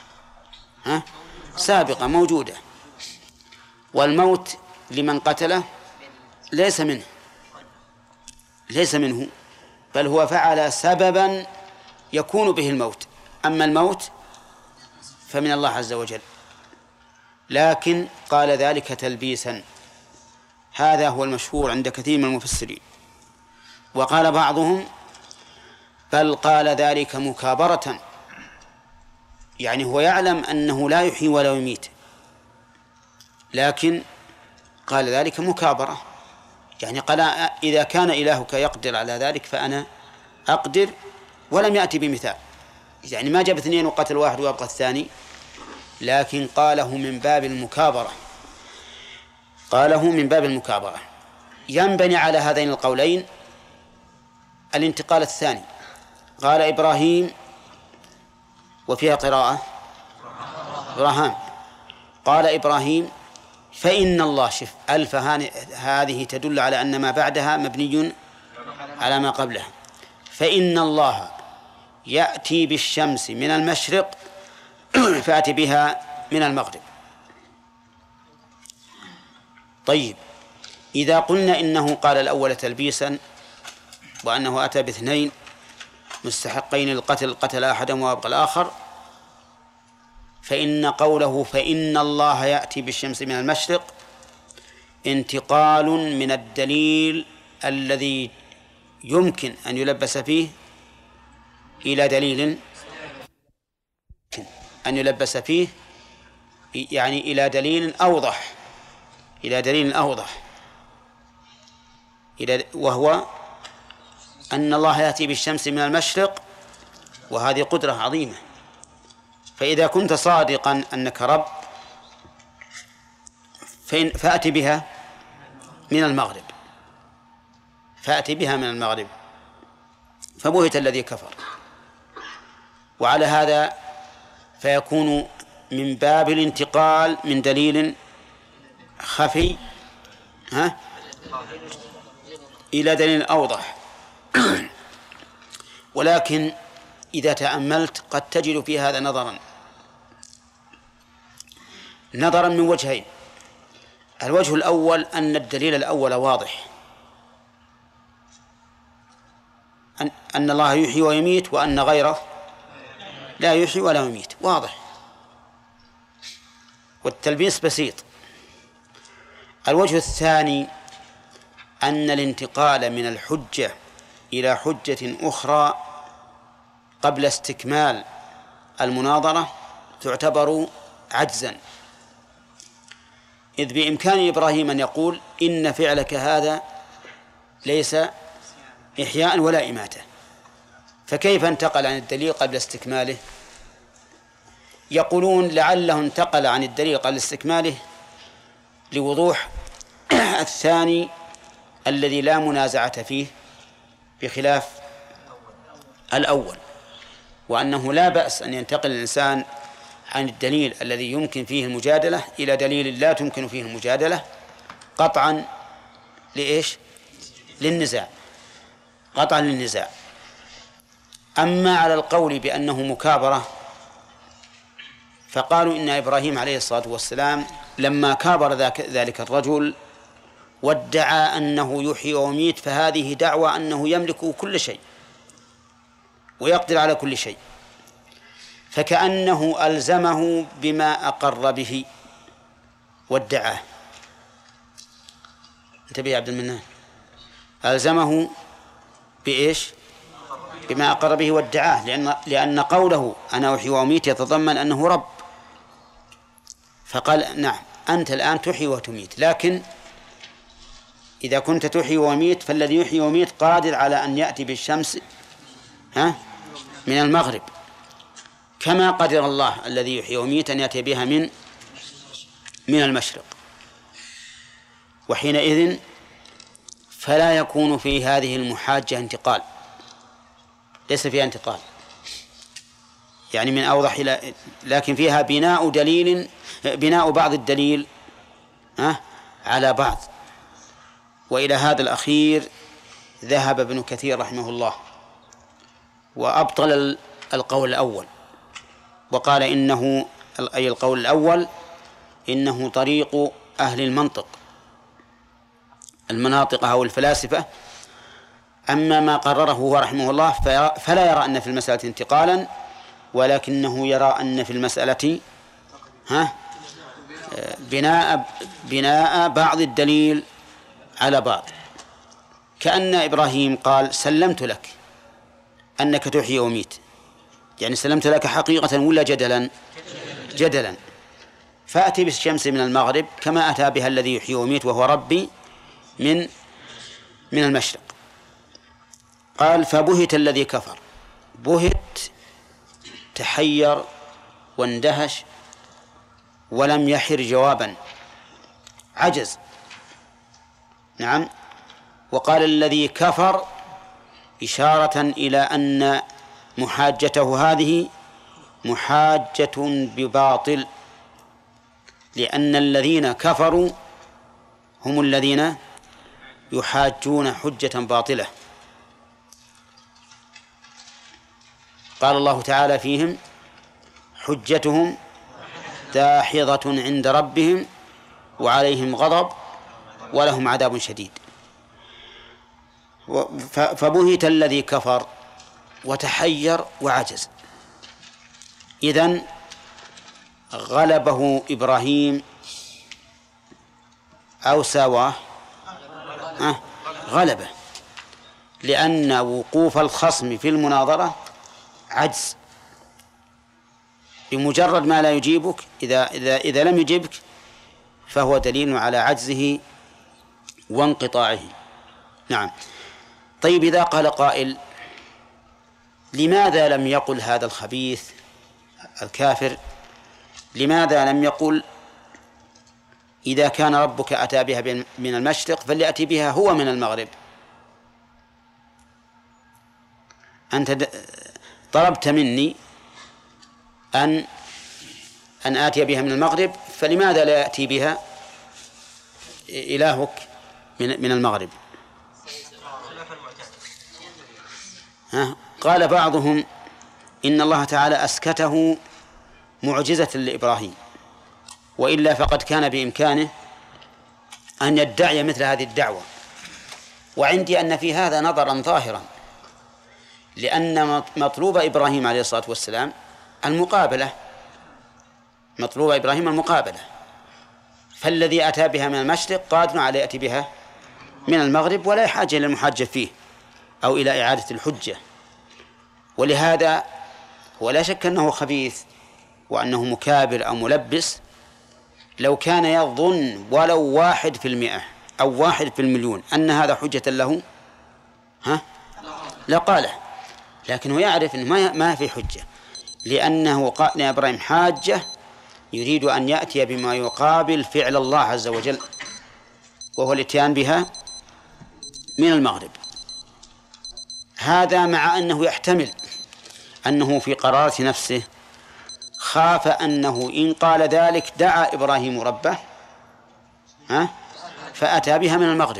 سابقة موجودة، والموت لمن قتله ليس منه، بل هو فعل سببا يكون به الموت، أما الموت فمن الله عز وجل. لكن قال ذلك تلبيسا، هذا هو المشهور عند كثير من المفسرين. وقال بعضهم بل قال ذلك مكابرة، يعني هو يعلم أنه لا يحيي ولا يميت، لكن قال ذلك مكابرة، يعني قال إذا كان إلهك يقدر على ذلك فأنا أقدر، ولم يأتي بمثال، يعني ما جاب اثنين وقتل واحد ويبقى الثاني، لكن قاله من باب المكابرة. ينبني على هذين القولين الانتقال الثاني. قال إبراهيم، وفيها قراءة إبراهام، قال إبراهيم فإن الله، شف ألف هذه تدل على أن ما بعدها مبني على ما قبلها. فإن الله يأتي بالشمس من المشرق فأتي بها من المغرب. طيب، إذا قلنا إنه قال الأول تلبيسا وأنه أتى باثنين مستحقين للقتل، قتل أحدهم وأبقى الآخر، فإن قوله فإن الله يأتي بالشمس من المشرق انتقال من الدليل الذي يمكن أن يلبس فيه إلى دليل يعني إلى دليل أوضح، وهو أن الله يأتي بالشمس من المشرق، وهذه قدرة عظيمة. فإذا كنت صادقا أنك رب فأتي بها من المغرب، فبهت الذي كفر. وعلى هذا فيكون من باب الانتقال من دليل خفي إلى دليل أوضح. ولكن إذا تأملت قد تجد في هذا نظرا من وجهين. الوجه الأول أن الدليل الأول واضح، أن الله يحيي ويميت، وأن غيره لا يحيي ولا يميت، واضح، والتلبيس بسيط. الوجه الثاني أن الانتقال من الحجة إلى حجة أخرى قبل استكمال المناظرة تعتبر عجزا، إذ بإمكان إبراهيم أن يقول إن فعلك هذا ليس إحياء ولا إماتة، فكيف انتقل عن الدليل قبل استكماله؟ يقولون لعله انتقل عن الدليل قبل استكماله لوضوح الثاني الذي لا منازعة فيه بخلاف الأول، وأنه لا بأس أن ينتقل الإنسان عن الدليل الذي يمكن فيه المجادلة إلى دليل لا تمكن فيه المجادلة قطعا للنزاع. أما على القول بأنه مكابرة، فقالوا إن إبراهيم عليه الصلاة والسلام لما كابر ذلك الرجل وادعى أنه يحيي ويميت، فهذه دعوى أنه يملك كل شيء ويقدر على كل شيء، فكأنه ألزمه بما أقر به وادعاه. انتبه يا عبد المنان، ألزمه بما أقر به وادعاه، لأن قوله أنا أحيي وأميت يتضمن أنه رب، فقال نعم أنت الآن تحيي وتميت، لكن إذا كنت تحيي وميت فالذي يحيي وميت قادر على أن يأتي بالشمس من المغرب، كما قدر الله الذي يحيي وميت أن يأتي بها من المشرق. وحينئذ فلا يكون في هذه المحاجة انتقال، ليس فيها انتقال يعني من أوضح لكن فيها بناء بعض الدليل على بعض. وإلى هذا الأخير ذهب ابن كثير رحمه الله، وأبطل القول الأول، وقال إنه أي القول الأول إنه طريق أهل المنطق المناطق أو الفلاسفة. أما ما قرره هو رحمه الله فلا يرى أن في المسألة انتقالا، ولكنه يرى أن في المسألة بناء بعض الدليل على بعض، كأن إبراهيم قال سلمت لك أنك تحيي وميت، يعني سلمت لك حقيقة ولا جدلا؟ جدلا. فأتي بالشمس من المغرب كما أتى بها الذي يحيي وميت وهو ربي من المشرق. قال فبهت الذي كفر. بهت تحير واندهش ولم يحر جوابا، عجز. نعم. وقال الذي كفر إشارة إلى أن محاجته هذه محاجة بباطل، لأن الذين كفروا هم الذين يحاجون حجة باطلة. قال الله تعالى فيهم حجتهم داحضة عند ربهم وعليهم غضب ولهم عذاب شديد. فبهت الذي كفر وتحير وعجز. إذن غلبه إبراهيم أو ساواه؟ غلبه، لأن وقوف الخصم في المناظرة عجز. بمجرد ما لا يجيبك إذا لم يجيبك فهو دليل على عجزه وانقطاعه. نعم. طيب إذا قال قائل لماذا لم يقل هذا الخبيث الكافر، لماذا لم يقل إذا كان ربك أتى بها من المشرق فليأتي بها هو من المغرب؟ أنت طلبت مني أن آتي بها من المغرب، فلماذا لا يأتي بها إلهك من المغرب؟ قال بعضهم إن الله تعالى أسكته معجزة لإبراهيم، وإلا فقد كان بإمكانه أن يدعي مثل هذه الدعوة. وعندي أن في هذا نظرا ظاهرا، لأن مطلوب إبراهيم عليه الصلاة والسلام المقابلة، مطلوب إبراهيم المقابلة، فالذي أتى بها من المشرق قادر على يأتي بها من المغرب ولا حاجة إلى المحاجة فيه أو إلى إعادة الحجة. ولهذا هو لا شك أنه خبيث وأنه مكابر أو ملبس. لو كان يظن ولو 1% أو 1% أن هذا حجة له لقاله، لكنه يعرف أنه ما في حجة، لأنه قال إبراهيم حاجة يريد أن يأتي بما يقابل فعل الله عز وجل، وهو الاتيان بها من المغرب. هذا مع أنه يحتمل أنه في قرارة نفسه خاف أنه إن قال ذلك دعا إبراهيم ربه فأتى بها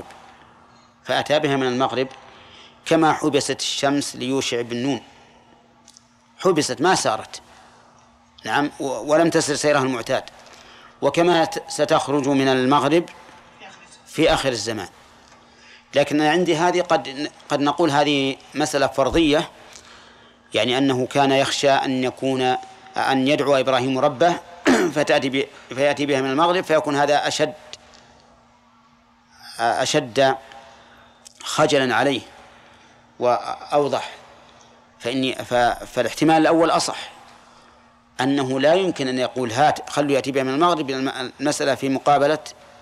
من المغرب، كما حبست الشمس ليوشع بن نون، حبست ما سارت. نعم. ولم تسر سيرها المعتاد، وكما ستخرج من المغرب في آخر الزمان. لكن عندي هذه قد نقول هذه مسألة فرضية، يعني أنه كان يخشى أن يدعو إبراهيم ربه فيأتي بها من المغرب، فيكون هذا أشد خجلا عليه وأوضح. فالاحتمال الأول أصح، أنه لا يمكن أن يقول هات خلوا يأتي بها من المغرب، المسألة في مقابلة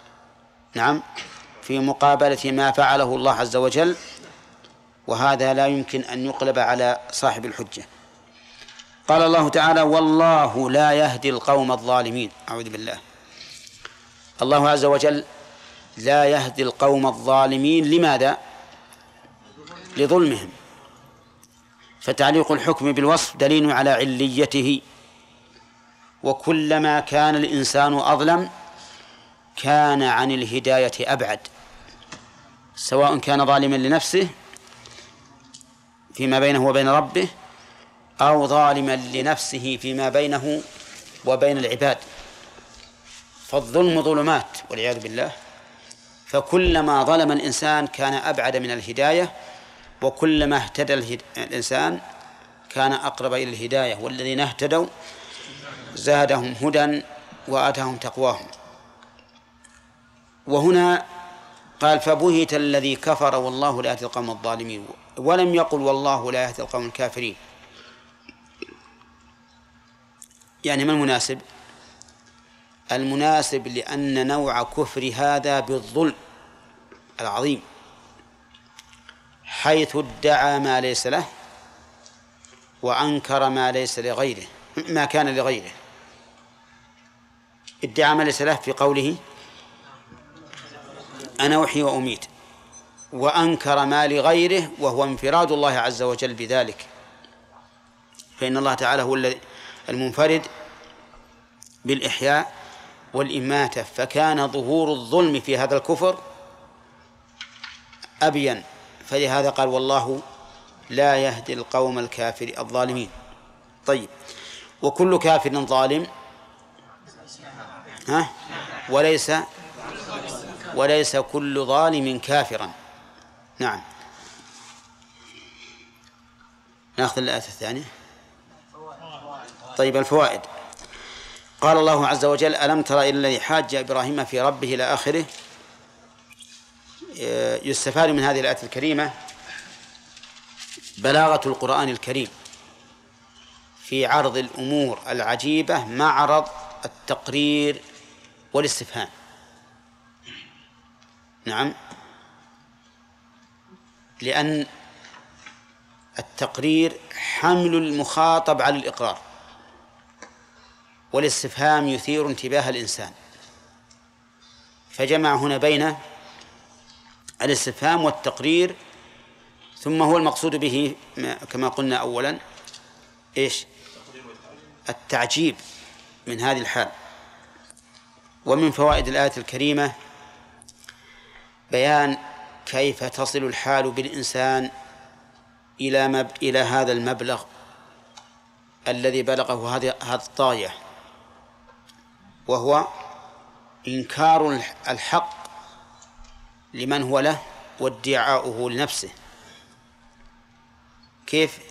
في مقابلة ما فعله الله عز وجل، وهذا لا يمكن أن يقلب على صاحب الحجة. قال الله تعالى والله لا يهدي القوم الظالمين. أعوذ بالله. الله عز وجل لا يهدي القوم الظالمين. لماذا؟ لظلمهم. فتعليق الحكم بالوصف دليل على عليته، وكلما كان الإنسان أظلم كان عن الهداية أبعد، سواء كان ظالما لنفسه فيما بينه وبين ربه، أو ظالما لنفسه فيما بينه وبين العباد. فالظلم ظلمات والعياذ بالله، فكلما ظلم الإنسان كان أبعد من الهداية، وكلما اهتدى الإنسان كان أقرب إلى الهداية. والذين اهتدوا زادهم هدى وآتاهم تقواهم. وهنا قال فبهت الذي كفر والله لا يهدي القوم الظالمين، ولم يقل والله لا يهدي القوم الكافرين. يعني ما المناسب؟ المناسب لأن نوع كفر هذا بالظلم العظيم، حيث ادعى ما ليس له وأنكر ما ليس لغيره، ما كان لغيره. ادعى ما ليس له في قوله أنا أحيي وأميت، وأنكر ما لغيره وهو انفراد الله عز وجل بذلك، فإن الله تعالى هو المنفرد بالإحياء والإماتة، فكان ظهور الظلم في هذا الكفر أبين، فلهذا قال والله لا يهدي القوم الكافر الظالمين. طيب، وكل كافر ظالم وليس كل ظالم كافرا. نعم. نأخذ الآية الثانية. طيب، الفوائد. قال الله عز وجل ألم تر إلى الذي حاج إبراهيم في ربه إلى آخره. يستفاد من هذه الآية الكريمة بلاغة القرآن الكريم في عرض الأمور العجيبة معرض التقرير والاستفهام. نعم، لأن التقرير حمل المخاطب على الإقرار، والاستفهام يثير انتباه الإنسان، فجمع هنا بين الاستفهام والتقرير. ثم هو المقصود به كما قلنا أولا التعجيب من هذه الحال. ومن فوائد الآية الكريمة بيان كيف تصل الحال بالإنسان إلى هذا المبلغ الذي بلغه هذه الطاغية، وهو إنكار الحق لمن هو له وادعاؤه لنفسه. كيف؟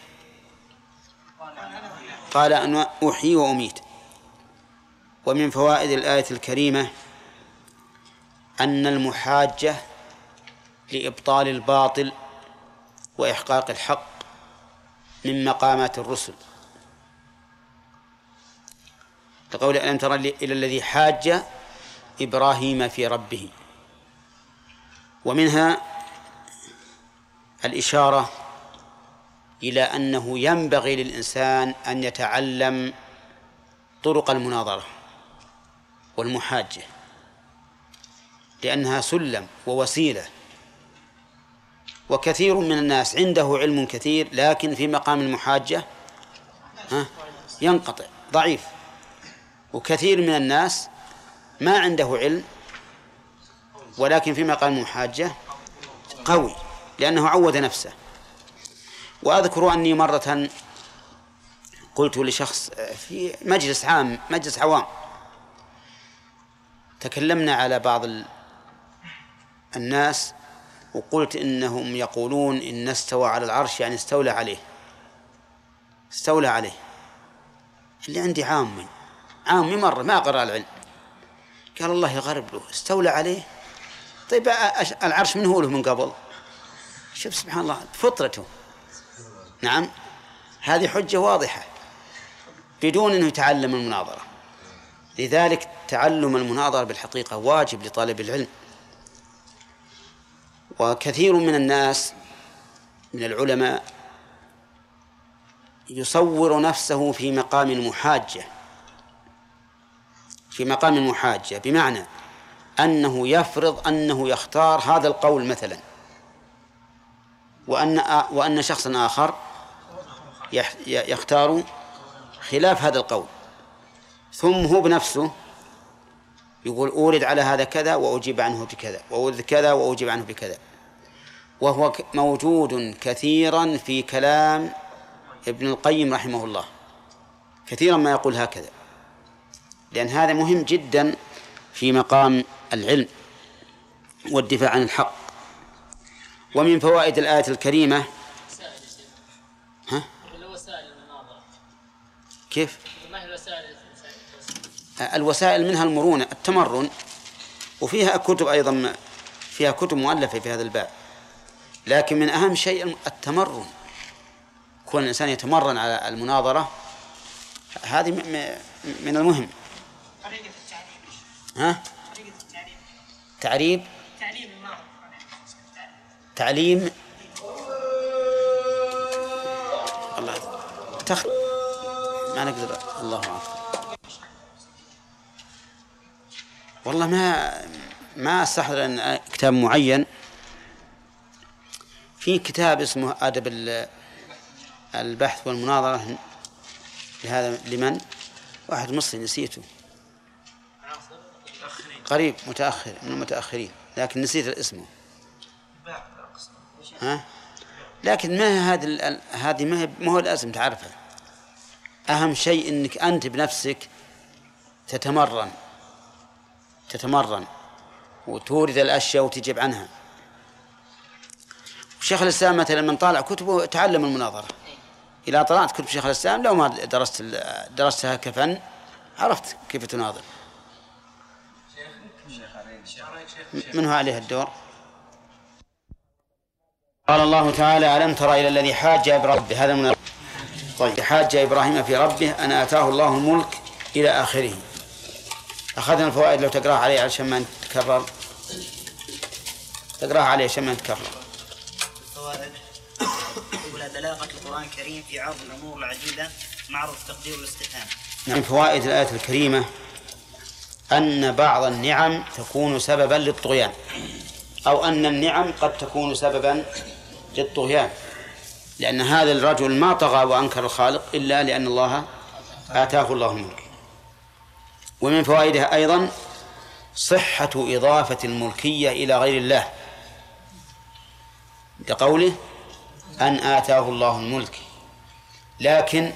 قال أنا أحيي وأميت. ومن فوائد الآية الكريمة أن المحاجة لإبطال الباطل وإحقاق الحق من مقامات الرسل، لقول ألم تر إلى الذي حاج إبراهيم في ربه. ومنها الإشارة إلى أنه ينبغي للإنسان أن يتعلم طرق المناظرة والمحاجة، لأنها سلم ووسيلة. وكثير من الناس عنده علم كثير لكن في مقام المحاجة ينقطع ضعيف، وكثير من الناس ما عنده علم ولكن في مقام المحاجة قوي لأنه عود نفسه. وأذكر أني مرة قلت لشخص في مجلس عوام، تكلمنا على بعض الناس وقلت إنهم يقولون إن استوى على العرش يعني استولى عليه. اللي عندي عامي مرة ما قرأ العلم، قال الله يغرب له استولى عليه. طيب العرش من هو له من قبل؟ شوف سبحان الله فطرته. نعم، هذه حجة واضحة بدون أنه يتعلم المناظرة. لذلك تعلم المناظرة بالحقيقة واجب لطالب العلم. وكثير من الناس من العلماء يصور نفسه في مقام المحاجة، بمعنى أنه يفرض أنه يختار هذا القول مثلا، وأن شخصا آخر يختار خلاف هذا القول، ثم هو بنفسه يقول أورد على هذا كذا وأجيب عنه بكذا، وأورد كذا وأجيب عنه بكذا. وهو موجود كثيرا في كلام ابن القيم رحمه الله كثيرا ما يقول هكذا، لأن هذا مهم جدا في مقام العلم والدفاع عن الحق. ومن فوائد الآية الكريمة كيف؟ الوسائل منها المرونة، التمرن، وفيها كتب أيضا، فيها كتب مؤلفة في هذا الباب، لكن من أهم شيء التمرن، كون الإنسان يتمرن على المناظرة، هذه من المهم. طريقة التعليم. ها؟ طريقة التعليم. تعريب. تعليم الناظر. تعليم. الله ما نقدر. الله أعلم. والله ما أستحضر أن كتاب معين. في كتاب اسمه أدب البحث والمناظرة لهذا لمن؟ واحد مصري نسيته، قريب متأخر من المتأخرين، لكن نسيت اسمه. ها؟ لكن ما هذه ما هو لازم تعرفها. أهم شيء أنك أنت بنفسك تتمرن وتورد الأشياء وتجيب عنها. شيخ الإسلام مثلا من طالع كتبه تعلم المناظرة. إذا طلعت كتب شيخ الإسلام لو ما درستها كفن عرفت كيف تناظر. من هو عليه الدور؟ قال الله تعالى: ألم تر إلى الذي حاج إبراهيم هذا من طيب حاج إبراهيم في ربه أن آتاه الله الملك إلى آخره. أخذنا الفوائد، لو تقرأها عليه عشان ما نتكرر. تقرأها عليه عشان ما نتكرر. الفوائد: أولى بلاغة القرآن الكريم في عرض الأمور العجيبة معروف تقدير الاستفهام. من فوائد الآية الكريمة أن بعض النعم تكون سببا للطغيان، أو أن النعم قد تكون سببا للطغيان، لأن هذا الرجل ما طغى وأنكر الخالق إلا لأن الله آتاه الله الملك. ومن فوائدها أيضا صحة إضافة الملكية إلى غير الله، كقوله أن آتاه الله الملك. لكن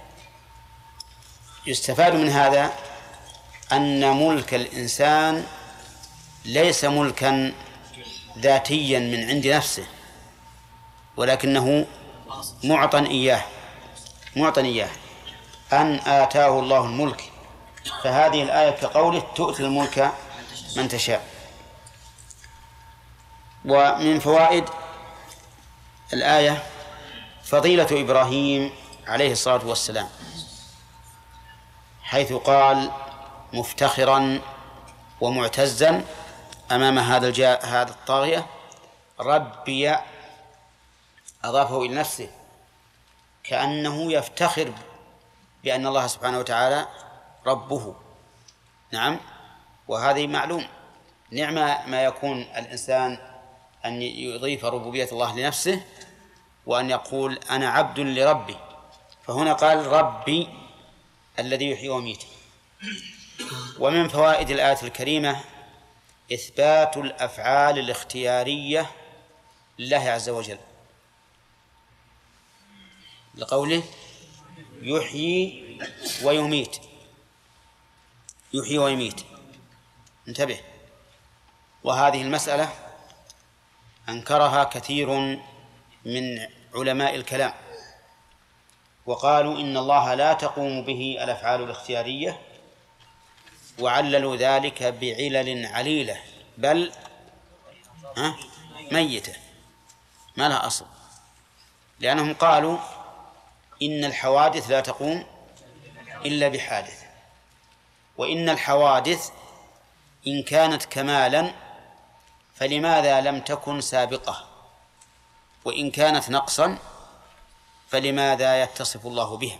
يستفاد من هذا أن ملك الإنسان ليس ملكا ذاتيا من عند نفسه، ولكنه معطى إياه أن آتاه الله الملك. فهذه الآية كقوله تؤتي الملك من تشاء. ومن فوائد الآية فضيلة إبراهيم عليه الصلاة والسلام، حيث قال مفتخرا ومعتزا أمام هذا الطاغية: ربي، أضافه إلى نفسه كأنه يفتخر بأن الله سبحانه وتعالى ربه. نعم، وهذه معلوم نعمة ما يكون الإنسان أن يضيف ربوبية الله لنفسه وأن يقول أنا عبد لربي. فهنا قال ربي الذي يحيي ويميت. ومن فوائد الآية الكريمة إثبات الأفعال الاختيارية لله عز وجل، لقوله يحيي ويميت. انتبه، وهذه المسألة أنكرها كثير من علماء الكلام، وقالوا إن الله لا تقوم به الأفعال الاختيارية، وعللوا ذلك بعلل عليلة، بل ميتة ما لها أصل، لأنهم قالوا إن الحوادث لا تقوم إلا بحادث، وإن الحوادث إن كانت كمالا فلماذا لم تكن سابقة، وإن كانت نقصا فلماذا يتصف الله بها.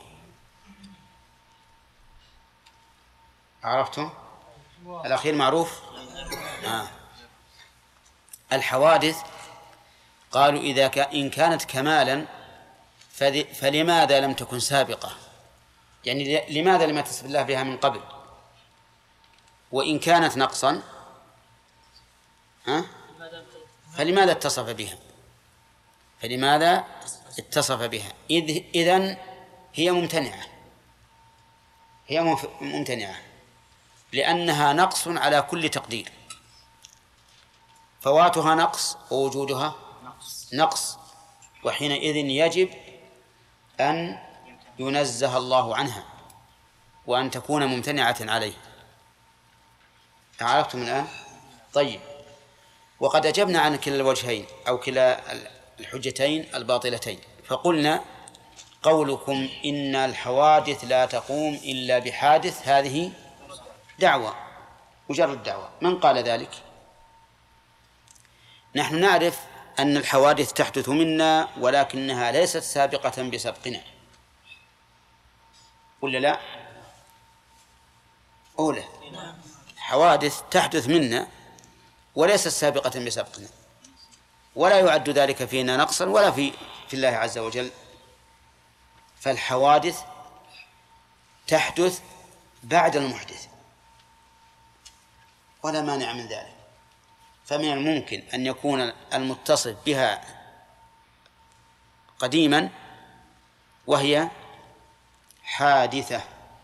عرفتم؟ الأخير معروف. الحوادث قالوا إن كانت كمالا فلماذا لم تكن سابقة، يعني لماذا لم يتصف الله بها من قبل، وإن كانت نقصا فلماذا اتصف بها. فلماذا اتصف بها؟ إذن هي ممتنعة، هي ممتنعة لأنها نقص على كل تقدير، فواتها نقص ووجودها نقص، وحينئذ يجب أن ينزه الله عنها وأن تكون ممتنعة عليه. عرفتم الآن؟ طيب، وقد أجبنا عن كلا الوجهين أو كلا الحجتين الباطلتين، فقلنا قولكم إن الحوادث لا تقوم إلا بحادث هذه دعوة، مجرد دعوة. من قال ذلك؟ نحن نعرف أن الحوادث تحدث منا ولكنها ليست سابقة بسبقنا، ولا لا؟ أولى حوادث تحدث منا وليست سابقة بسبقنا، ولا يعد ذلك فينا نقصا ولا في الله عز وجل. فالحوادث تحدث بعد المحدث ولا مانع من ذلك، فمن الممكن أن يكون المتصف بها قديما وهي حادثة.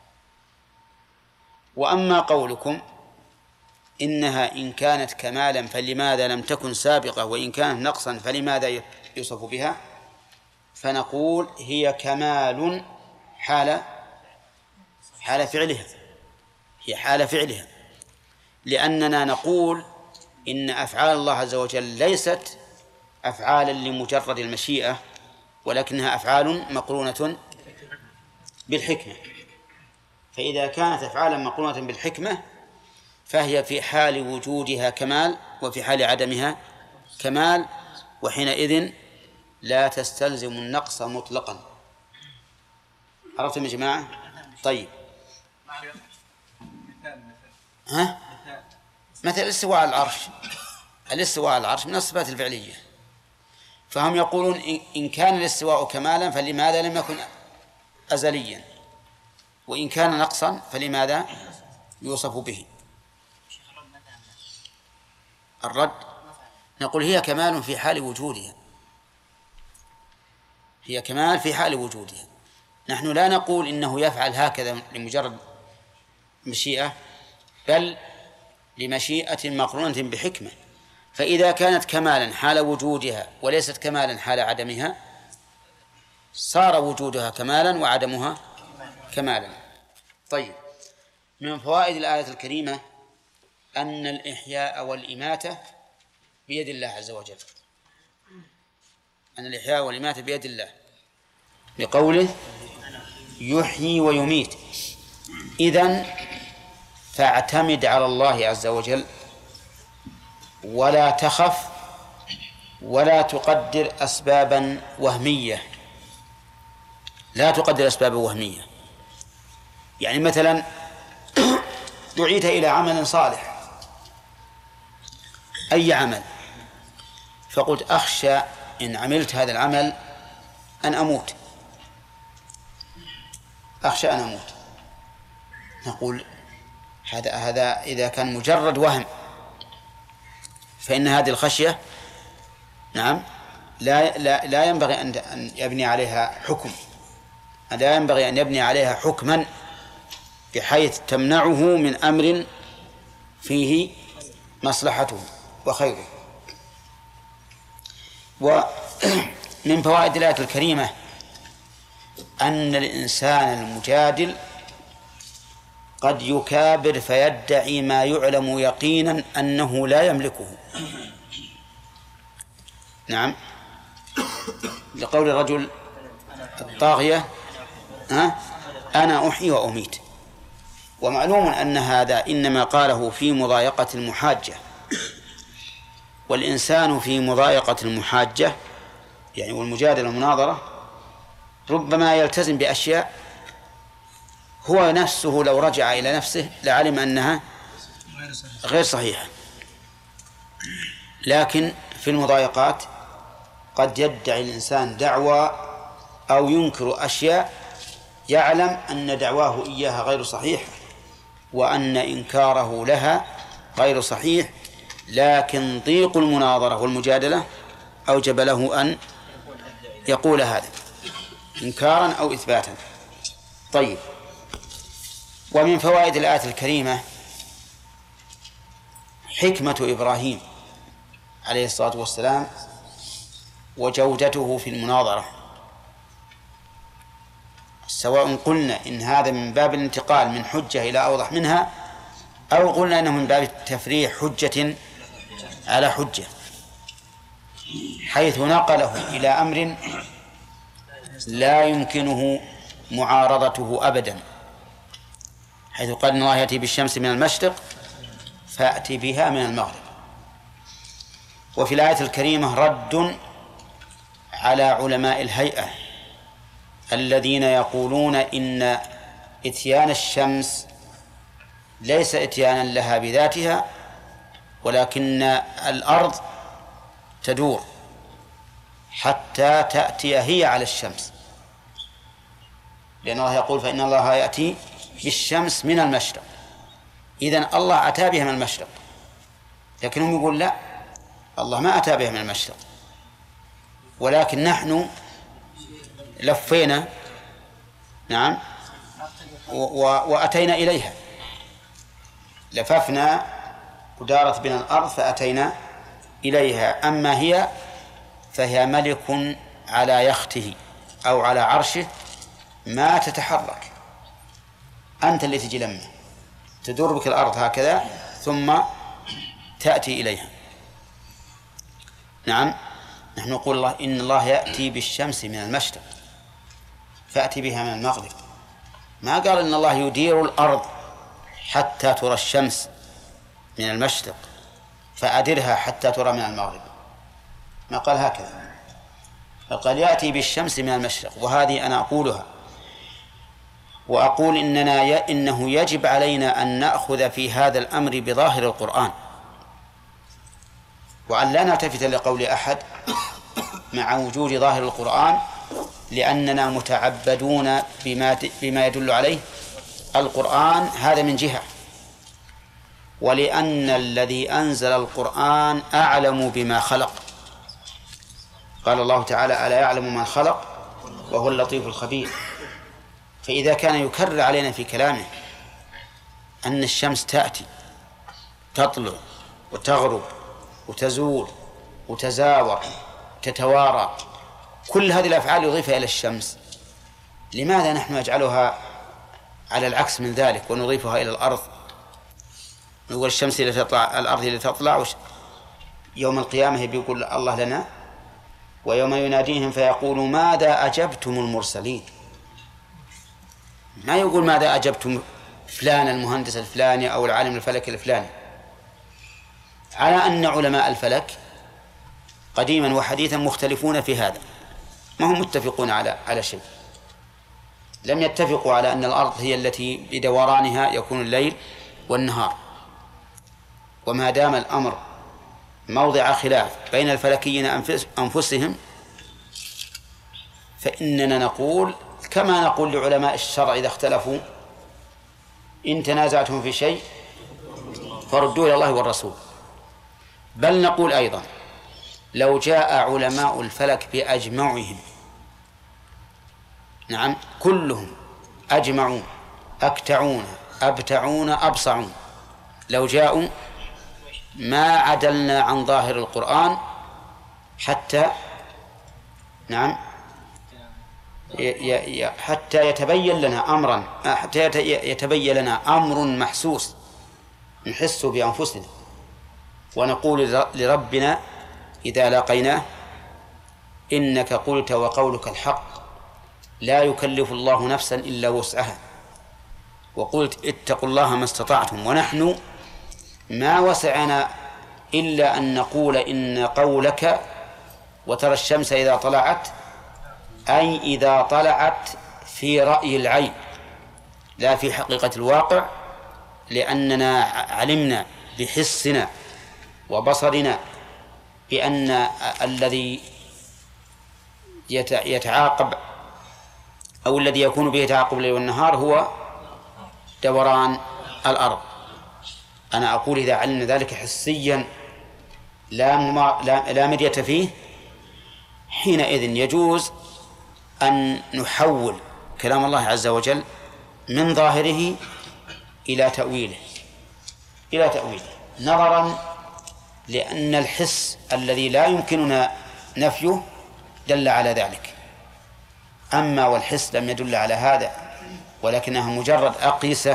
وأما قولكم إنها إن كانت كمالا فلماذا لم تكن سابقة، وإن كانت نقصا فلماذا يوصف بها، فنقول هي كمال حال فعلها، هي حال فعلها، لأننا نقول إن أفعال الله عز وجل ليست أفعالا لمجرد المشيئة، ولكنها أفعال مقرونة بالحكمة. فإذا كانت أفعالا مقرونة بالحكمة فهي في حال وجودها كمال وفي حال عدمها كمال، وحينئذ لا تستلزم النقص مطلقا. عرفتم يا جماعة؟ طيب، مثل الاستواء على العرش. الاستواء على العرش من الصفات الفعلية، فهم يقولون إن كان الاستواء كمالا فلماذا لم يكن أزليا، وإن كان نقصا فلماذا يوصف به. الرد نقول هي كمال في حال وجودها، هي كمال في حال وجودها. نحن لا نقول إنه يفعل هكذا لمجرد مشيئة، بل لمشيئة مقرونة بحكمة. فإذا كانت كمالا حال وجودها وليست كمالا حال عدمها صار وجودها كمالا وعدمها كمالا. طيب، من فوائد الآية الكريمة أن الإحياء والإماتة بيد الله عز وجل، أن الإحياء والإماتة بيد الله، لقوله يحيي ويميت. إذن فاعتمد على الله عز وجل ولا تخف ولا تقدر أسبابا وهمية، لا تقدر أسبابا وهمية. يعني مثلا دعيت إلى عمل صالح، أي عمل، فقلت أخشى إن عملت هذا العمل أن أموت، أخشى أن أموت. نقول هذا إذا كان مجرد وهم فإن هذه الخشية نعم لا ينبغي أن يبني عليها حكم، لا ينبغي أن يبني عليها حكما بحيث تمنعه من أمر فيه مصلحته وخيره. ومن فوائد الآية الكريمة أن الإنسان المجادل قد يكابر فيدعي ما يعلم يقينا أنه لا يملكه. نعم، لقول الرجل الطاغية أنا أحيي وأميت. ومعلوم أن هذا إنما قاله في مضايقة المحاجة، والإنسان في مضايقة المحاجة يعني والمجادلة والمناظرة ربما يلتزم بأشياء هو نفسه لو رجع إلى نفسه لعلم أنها غير صحيحة، لكن في المضايقات قد يدعي الإنسان دعوى أو ينكر أشياء يعلم أن دعواه إياها غير صحيح وأن إنكاره لها غير صحيح، لكن ضيق المناظرة والمجادلة أوجب له أن يقول هذا إنكارا أو إثباتا. طيب، ومن فوائد الآية الكريمة حكمة إبراهيم عليه الصلاة والسلام وجودته في المناظرة، سواء قلنا إن هذا من باب الانتقال من حجة إلى أوضح منها، أو قلنا أنه من باب التفريع حجة على حجة، حيث نقله إلى أمر لا يمكنه معارضته أبدا، حيث قال إن الله يأتي بالشمس من المشرق فأتي بها من المغرب. وفي الآية الكريمة رد على علماء الهيئة الذين يقولون إن إتيان الشمس ليس إتيانا لها بذاتها، ولكن الأرض تدور حتى تأتي هي على الشمس، لأن الله يقول فإن الله يأتي بالشمس من المشرق، إذن الله أتى بها من المشرق، لكنهم يقول لا، الله ما أتى بها من المشرق، ولكن نحن لفينا نعم وأتينا إليها، لففنا ودارت بنا الأرض فأتينا إليها. أما هي فهي ملك على يخته أو على عرشه ما تتحرك، أنت اللي تجي لما تدور بك الأرض هكذا ثم تأتي إليها. نعم، نحن نقول الله إن الله يأتي بالشمس من المشرق فأتي بها من المغرب، ما قال إن الله يدير الأرض حتى ترى الشمس من المشرق فأدرها حتى ترى من المغرب، ما قال هكذا، فقال يأتي بالشمس من المشرق. وهذه أنا أقولها، وأقول إنه يجب علينا أن نأخذ في هذا الأمر بظاهر القرآن، وأن لا نلتفت لقول أحد مع وجود ظاهر القرآن، لأننا متعبدون بما يدل عليه القرآن، هذا من جهة، ولأن الذي أنزل القرآن أعلم بما خلق. قال الله تعالى ألا يعلم من خلق وهو اللطيف الخبير. فإذا كان يكرر علينا في كلامه أن الشمس تأتي تطلع وتغرب وتزول وتزاور وتتوارى، كل هذه الأفعال يضيفها إلى الشمس، لماذا نحن نجعلها على العكس من ذلك ونضيفها إلى الأرض؟ نقول الشمس اللي تطلع، الأرض اللي تطلع، يوم القيامة بيقول الله لنا ويوم يناديهم فيقول ماذا أجبتم المرسلين، ما يقول ماذا أجبتم فلان المهندس الفلاني أو العالم الفلك الفلاني، على أن علماء الفلك قديما وحديثا مختلفون في هذا، ما هم متفقون على شيء، لم يتفقوا على أن الأرض هي التي بدورانها يكون الليل والنهار. وما دام الأمر موضع خلاف بين الفلكيين أنفسهم فإننا نقول كما نقول لعلماء الشرع إذا اختلفوا إن تنازعتم في شيء فردوا إلى الله والرسول. بل نقول أيضا لو جاء علماء الفلك بأجمعهم، نعم كلهم أجمعون أكتعون أبتعون أبصعون، لو جاءوا ما عدلنا عن ظاهر القرآن حتى نعم حتى يتبين لنا أمرا، حتى يتبين لنا أمر محسوس نحس بأنفسنا ونقول لربنا إذا لاقيناه إنك قلت وقولك الحق لا يكلف الله نفسا إلا وسعها، وقلت اتقوا الله ما استطعتم، ونحن ما وسعنا إلا أن نقول إن قولك وترى الشمس إذا طلعت أي إذا طلعت في رأي العين لا في حقيقة الواقع، لأننا علمنا بحسنا وبصرنا بأن الذي يتعاقب أو الذي يكون به تعاقب الليل والنهار هو دوران الأرض. أنا أقول إذا علمنا ذلك حسيا لا مرية فيه، حينئذ يجوز أن نحول كلام الله عز وجل من ظاهره إلى تأويله نظرا لأن الحس الذي لا يمكننا نفيه دل على ذلك. أما والحس لم يدل على هذا ولكنها مجرد أقيسة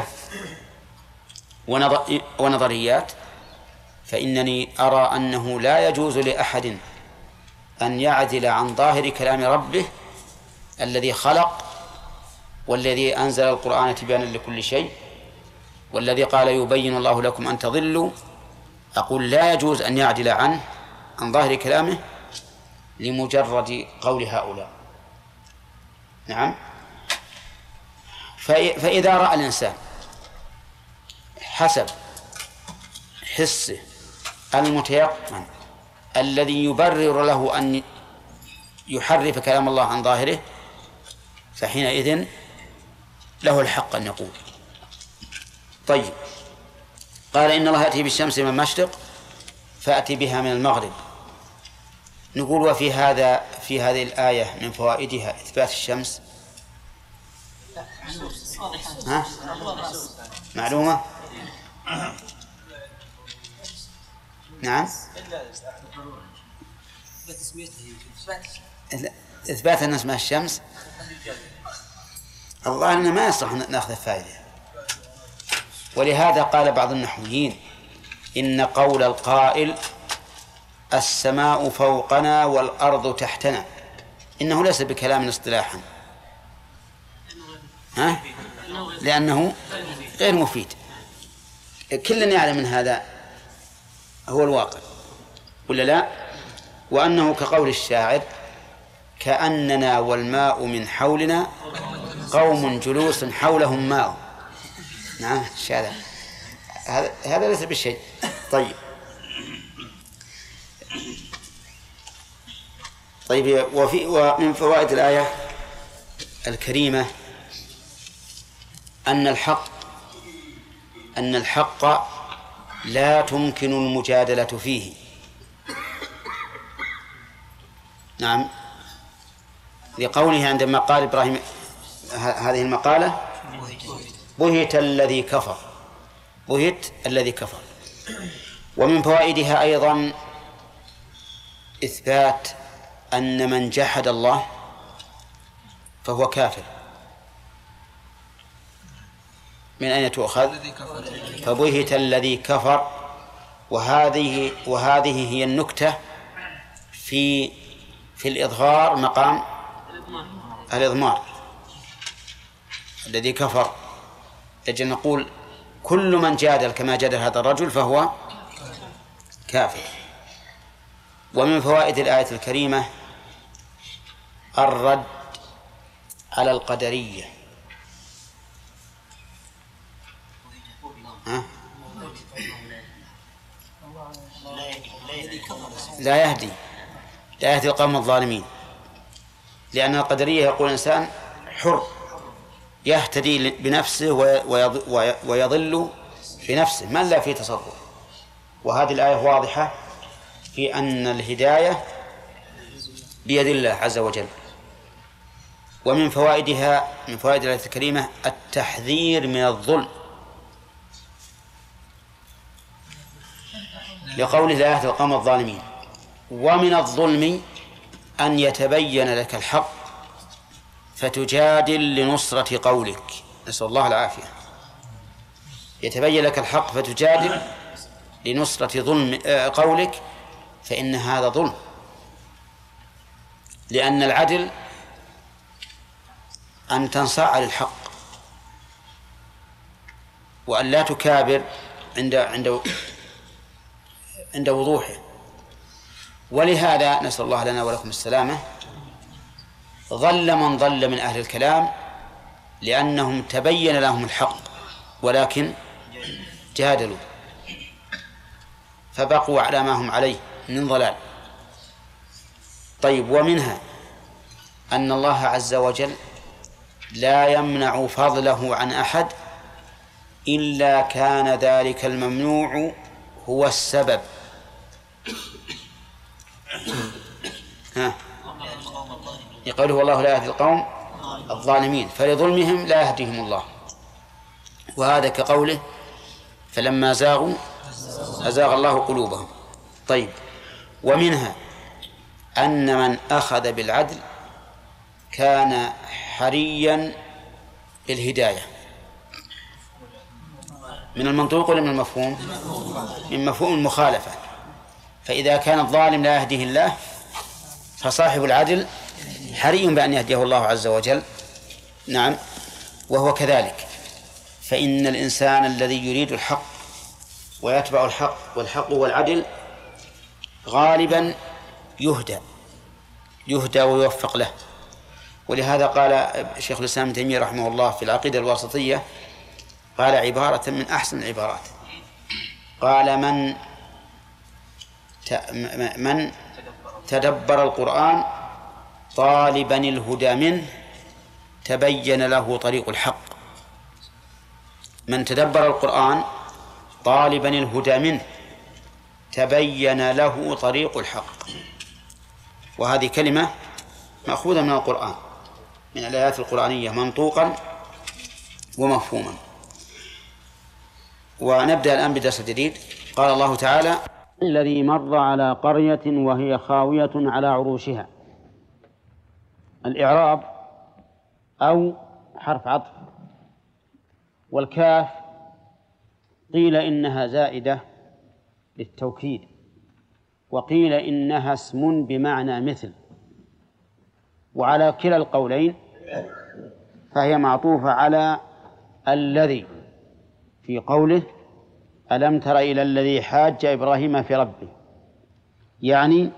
ونظريات، فإنني أرى أنه لا يجوز لأحد أن يعدل عن ظاهر كلام ربه الذي خلق والذي أنزل القرآن تبيانا لكل شيء والذي قال يبين الله لكم أن تضلوا. أقول لا يجوز أن يعدل عن ظاهر كلامه لمجرد قول هؤلاء. نعم. فإذا رأى الإنسان حسب حسه المتيقن الذي يبرر له أن يحرف كلام الله عن ظاهره فحينئذ له الحق أن يقول. طيب، قال إن الله يأتي بالشمس من المشرق فأتي بها من المغرب. نقول وفي هذه الآية من فوائدها إثبات الشمس. ها؟ معلومة؟ نعم. إثبات أن اسمها الشمس. الله أننا ما يصح نأخذ الفائدة. ولهذا قال بعض النحويين إن قول القائل السماء فوقنا والأرض تحتنا إنه ليس بكلام اصطلاحا، لأنه غير مفيد. كلنا يعلم من هذا هو الواقع ولا لا؟ وأنه كقول الشاعر كأننا والماء من حولنا قوم جلوس حولهم ماء. نعم، هذا ليس بالشيء. طيب ومن فوائد الآية الكريمة أن الحق لا تمكن المجادلة فيه. نعم، لقوله عندما قال إبراهيم هذه المقالة بهت الذي كفر. ومن فوائدها أيضا إثبات أن من جحد الله فهو كافر. من أين تؤخذ؟ فبهت الذي كفر. وهذه هي النكتة في الإظهار مقام الإضمار. الذي كفر يجب نقول كل من جادل كما جادل هذا الرجل فهو كافر. ومن فوائد الآية الكريمة الرد على القدرية. لا يهدي القوم الظالمين، لأن القدرية يقول الإنسان حر يهتدي بنفسه ويضل بنفسه من لا فيه تصرف. وهذه الآية واضحة في أن الهداية بيد الله عز وجل. ومن فوائدها من فوائد الآية الكريمة التحذير من الظلم، لقوله لا يهدي القوم الظالمين. ومن الظلم أن يتبين لك الحق فتجادل لنصرة قولك، نسأل الله العافية. يتبين لك الحق فتجادل لنصرة ظلم قولك، فإن هذا ظلم، لأن العدل أن تنصاع للحق وأن لا تكابر عند وضوحه. ولهذا نسأل الله لنا ولكم السلامة. ضل من ضل من أهل الكلام لأنهم تبين لهم الحق ولكن جادلوا فبقوا على ما هم عليه من ضلال. طيب، ومنها أن الله عز وجل لا يمنع فضله عن أحد إلا كان ذلك الممنوع هو السبب. يقول والله لا يهدي القوم الظالمين، فلظلمهم لا يهديهم الله. وهذا كقوله فلما زاغوا أزاغ الله قلوبهم. طيب، ومنها أن من أخذ بالعدل كان حريا بالهداية. من المنطوق ولا من المفهوم؟ من مفهوم المخالفة. فإذا كان الظالم لا يهديه الله فصاحب العدل حري بأن يهديه الله عز وجل. نعم، وهو كذلك. فإن الإنسان الذي يريد الحق ويتبع الحق والحق والعدل غالبا يهدى ويوفق له. ولهذا قال شيخ الإسلام ابن تيمية رحمه الله في العقيدة الواسطية، قال عبارة من أحسن العبارات، قال من تدبر القرآن طالبا الهدى منه تبين له طريق الحق. من تدبر القرآن طالبا الهدى منه تبين له طريق الحق. وهذه كلمة مأخوذة من القرآن، من الآيات القرآنية منطوقا ومفهوما. ونبدأ الآن بدرس جديد. قال الله تعالى الذي مر على قرية وهي خاوية على عروشها. الإعراب أو حرف عطف، والكاف قيل إنها زائدة للتوكيد، وقيل إنها اسم بمعنى مثل، وعلى كلا القولين فهي معطوفة على الذي في قوله ألم تر إلى الذي حاج إبراهيم في ربه، يعني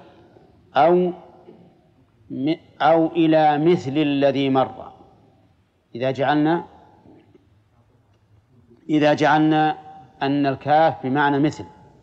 أو إلى مثل الذي مر. إذا جعلنا أن الكاف بمعنى مثل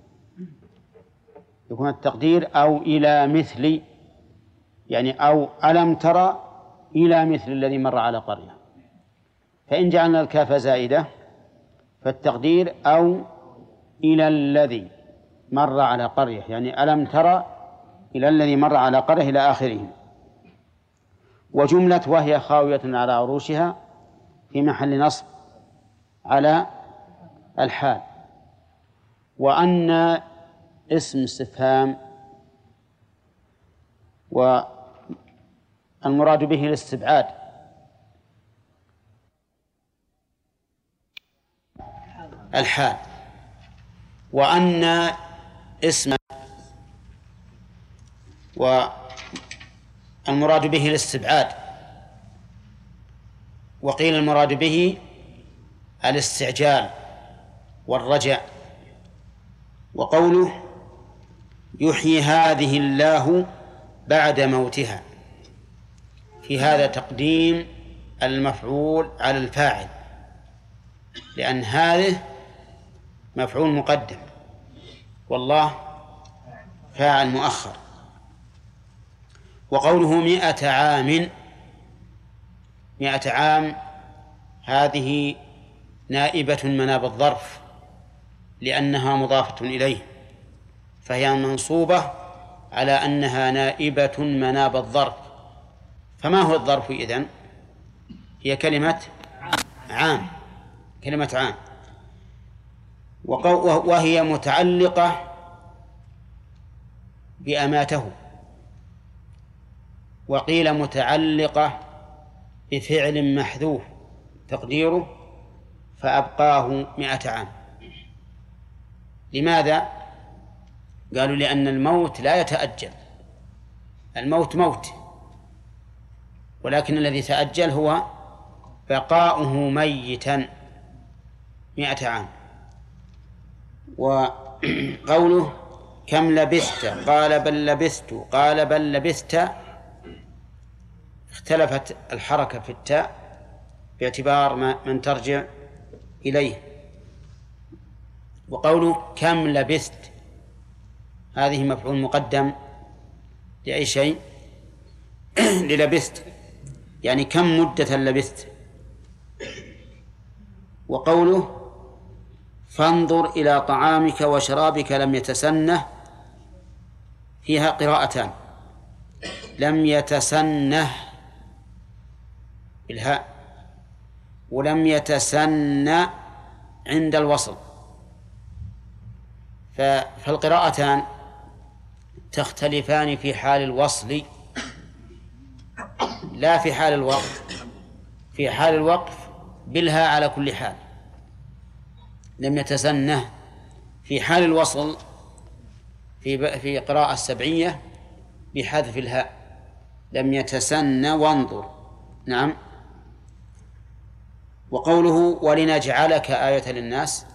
يكون التقدير أو إلى مثل، يعني أو ألم تر إلى مثل الذي مر على قرية. فإن جعلنا الكاف زائدة فالتقدير أو إلى الذي مر على قرية، يعني ألم تر إلى الذي مر على قرية إلى آخره. وجملة وهي خاوية على عروشها في محل نصب على الحال. وأن اسم استفهام، والمراد به الاستبعاد، الحال. وأن اسم، والمراد به الاستبعاد، وقيل المراد به الاستعجال والرجاء. وقوله يحيي هذه الله بعد موتها، في هذا تقديم المفعول على الفاعل، لأن هذه مفعول مقدم والله فاعل مؤخر. وقوله 100 عام، 100 عام هذه نائبة مناب الظرف لأنها مضافة إليه، فهي منصوبة على أنها نائبة مناب الظرف. فما هو الظرف إذن؟ هي كلمة عام، كلمة عام، وهي متعلقة بأماته، وقيل متعلقة بفعل محذوف تقديره فأبقاه 100 عام. لماذا؟ قالوا لأن الموت لا يتأجل، الموت موت، ولكن الذي تأجل هو بقاؤه ميتا 100 عام. وقوله كم لبثت قال بل لبثت قال بل لبثت، اختلفت الحركة في التاء باعتبار من ترجع إليه. وقوله كم لبثت هذه مفعول مقدم لأي شيء؟ للبثت، يعني كم مدة لبثت. وقوله فانظر إلى طعامك وشرابك لم يتسنه، فيها قراءتان، لم يتسنه بالهاء، ولم يتسن عند الوصل. فالقراءتان تختلفان في حال الوصل لا في حال الوقف. في حال الوقف بالهاء على كل حال، لم يتسنه. في حال الوصل في قراءة السبعية بحذف الهاء، لم يتسن وانظر. نعم. وقوله ولنجعلك آية للناس،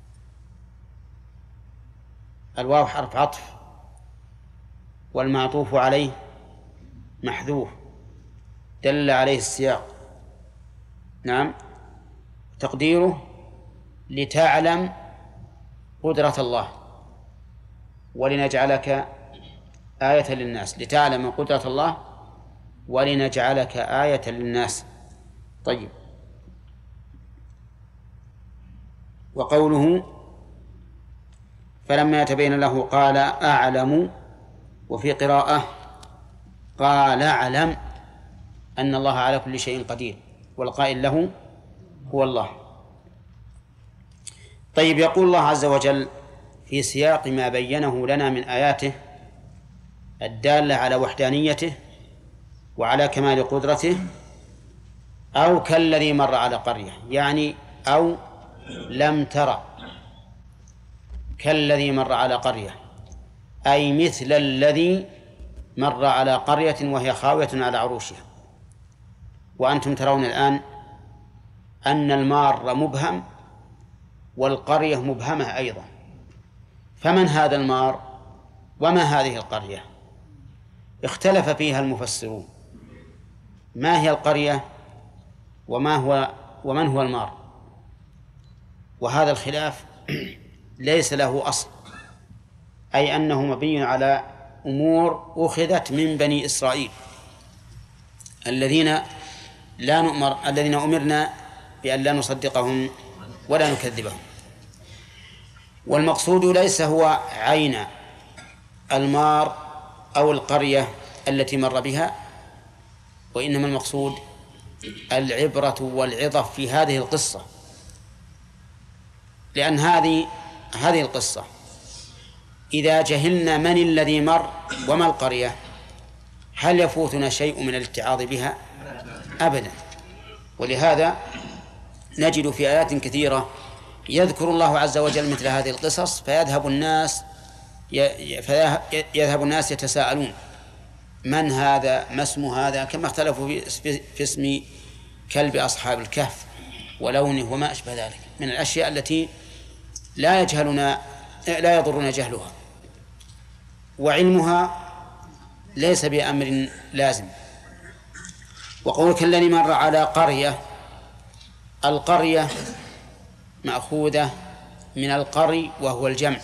الواو حرف عطف والمعطوف عليه محذوف دل عليه السياق. نعم. تقديره لتعلم قدرة الله، ولنجعلك آية للناس، لتعلم قدرة الله ولنجعلك آية للناس. طيب. وقوله فلما يتبين له قال أعلم، وفي قراءة قال أعلم أن الله على كل شيء قدير، والقائل له هو الله. طيب. يقول الله عز وجل في سياق ما بينه لنا من آياته الدالة على وحدانيته وعلى كمال قدرته: أو كالذي مر على قرية، يعني أو لم ترى كالذي مر على قرية، أي مثل الذي مر على قرية وهي خاوية على عروشها. وأنتم ترون الآن أن المار مبهم والقرية مبهمة أيضا، فمن هذا المار وما هذه القرية؟ اختلف فيها المفسرون، ما هي القرية ومن هو المار؟ وهذا الخلاف ليس له أصل، أي أنه مبني على أمور أخذت من بني إسرائيل الذين أمرنا بأن لا نصدقهم ولا نكذبهم. والمقصود ليس هو عين المار أو القرية التي مر بها، وإنما المقصود العبرة والعظة في هذه القصة، لأن هذه القصة إذا جهلنا من الذي مر وما القرية هل يفوتنا شيء من الاتعاظ بها؟ أبدا. ولهذا نجد في آيات كثيرة يذكر الله عز وجل مثل هذه القصص فيذهب الناس يتساءلون من هذا، ما اسم هذا، كما اختلفوا في اسم كلب أصحاب الكهف ولونه وما أشبه ذلك من الأشياء التي لا يضرنا جهلها، وعلمها ليس بأمر لازم. وقول كالذي مر على قرية، القرية مأخوذة من القري وهو الجمع،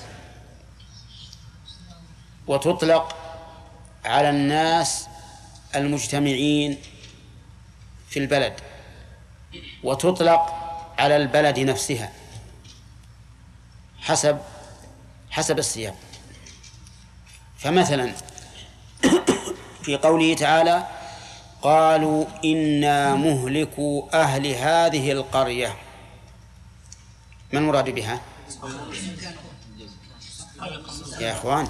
وتطلق على الناس المجتمعين في البلد، وتطلق على البلد نفسها حسب السياق. فمثلا في قوله تعالى قالوا إنا مهلكو أهل هذه القرية، ما المراد بها يا أخوان؟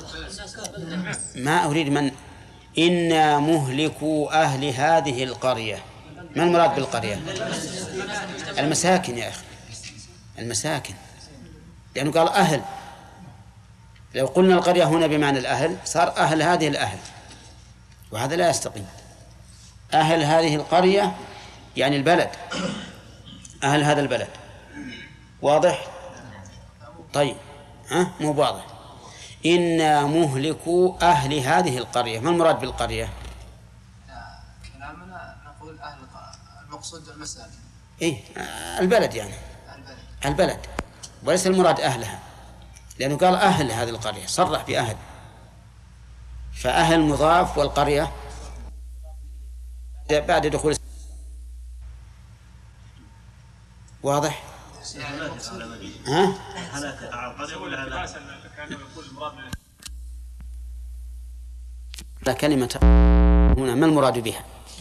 ما أريد من. إنا مهلكو أهل هذه القرية، ما المراد بالقرية؟ المساكن يا أخي، المساكن، لأنه قال أهل. لو قلنا القرية هنا بمعنى الأهل صار أهل هذه الأهل، وهذا لا يستقيم. أهل هذه القرية يعني البلد، أهل هذا البلد. واضح؟ طيب، مو واضح. إنا مهلكو أهل هذه القرية، ما المراد بالقرية؟ كلامنا نقول أهل، المقصود المساكن. إيه، البلد يعني البلد، وليس المراد أهلها، لأنه قال أهل هذه القرية، صرح بأهل، فأهل مضاف والقرية بعد دخول. واضح؟ ها؟ كلمة هنا ما المراد بها؟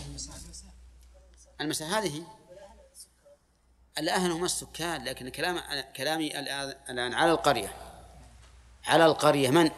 المساء هذه الأهل هم السكان، لكن كلامي الآن على القرية. على القرية من؟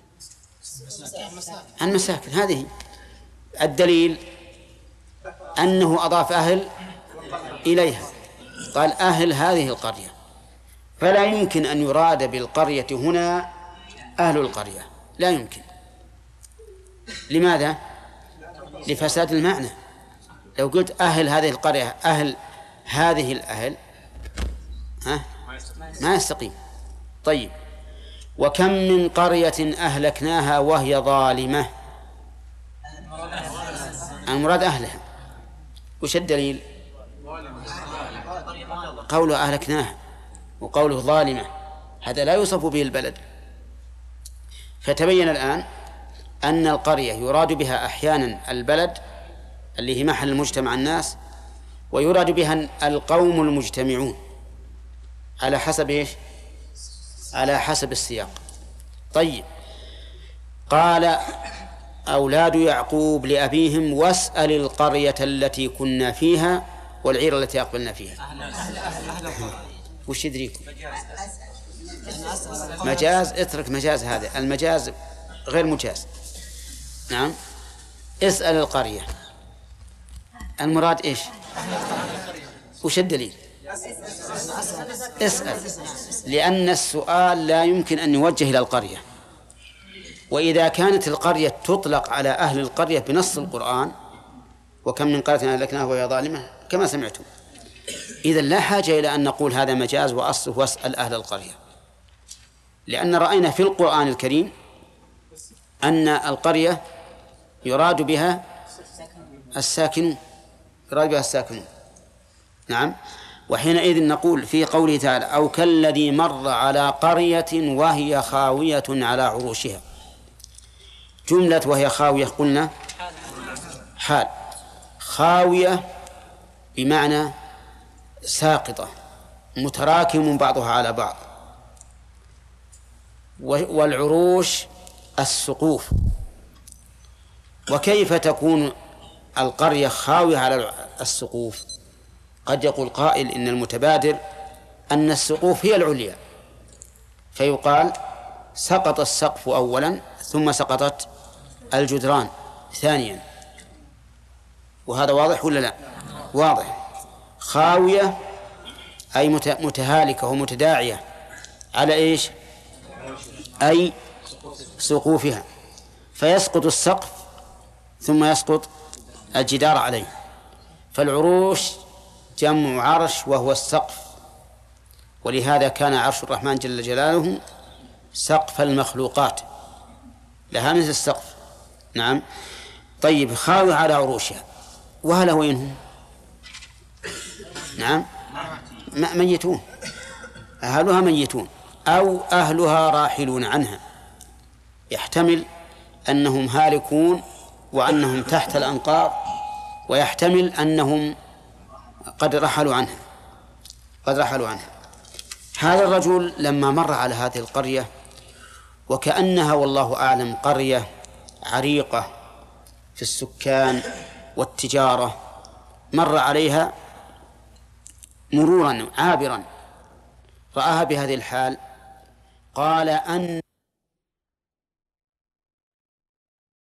المساكن. هذه الدليل أنه أضاف أهل إليها، قال أهل هذه القرية، فلا يمكن أن يراد بالقرية هنا أهل القرية، لا يمكن. لماذا؟ لفساد المعنى. لو قلت أهل هذه القرية أهل هذه الأهل ما يستقيم. طيب، وكم من قرية أهلكناها وهي ظالمة، المراد أهلها. وش الدليل؟ قوله أهلكناها وقوله ظالمة، هذا لا يوصف به البلد. فتبين الآن أن القرية يراد بها أحيانا البلد اللي هي محل مجتمع الناس، ويراد بها القوم المجتمعون على حسب إيش؟ على حسب السياق. طيب، قال أولاد يعقوب لأبيهم واسأل القرية التي كنا فيها والعير التي أقبلنا فيها. وش يدريكم؟ مجاز، اترك مجاز، هذا المجاز غير مجاز. نعم، اسأل القرية، المراد إيش؟ وش الدليل؟ اسأل، لأن السؤال لا يمكن أن يوجه إلى القرية، وإذا كانت القرية تطلق على أهل القرية بنص القرآن وكم من قرية أهلكناها وهي ظالمة كما سمعتم، إذن لا حاجة إلى أن نقول هذا مجاز وأصله واسأل أهل القرية، لأن رأينا في القرآن الكريم أن القرية يراد بها الساكنون، يراد بها الساكنون. نعم، وحينئذ نقول في قوله تعالى أو كالذي مر على قرية وهي خاوية على عروشها، جملة وهي خاوية قلنا حال، خاوية بمعنى ساقطة متراكم بعضها على بعض، والعروش السقوف. وكيف تكون القرية خاوية على السقوف؟ قد يقول قائل إن المتبادر أن السقوف هي العليا، فيقال سقط السقف أولا ثم سقطت الجدران ثانيا، وهذا واضح ولا لا؟ واضح. خاوية أي متهالكة ومتداعية على إيش؟ أي سقوفها، فيسقط السقف ثم يسقط الجدار عليه. فالعروش جمع عرش وهو السقف، ولهذا كان عرش الرحمن جل جلاله سقف المخلوقات، لها مثل السقف. نعم. طيب، خاوي على عروشها، وهل وينهم؟ نعم، ميتون، أهلها ميتون أو أهلها راحلون عنها، يحتمل أنهم هالكون وأنهم تحت الأنقاض، ويحتمل أنهم قد رحلوا عنها. هذا الرجل لما مر على هذه القرية وكأنها والله أعلم قرية عريقة في السكان والتجارة، مر عليها مرورا عابرا، رآها بهذه الحال، قال أن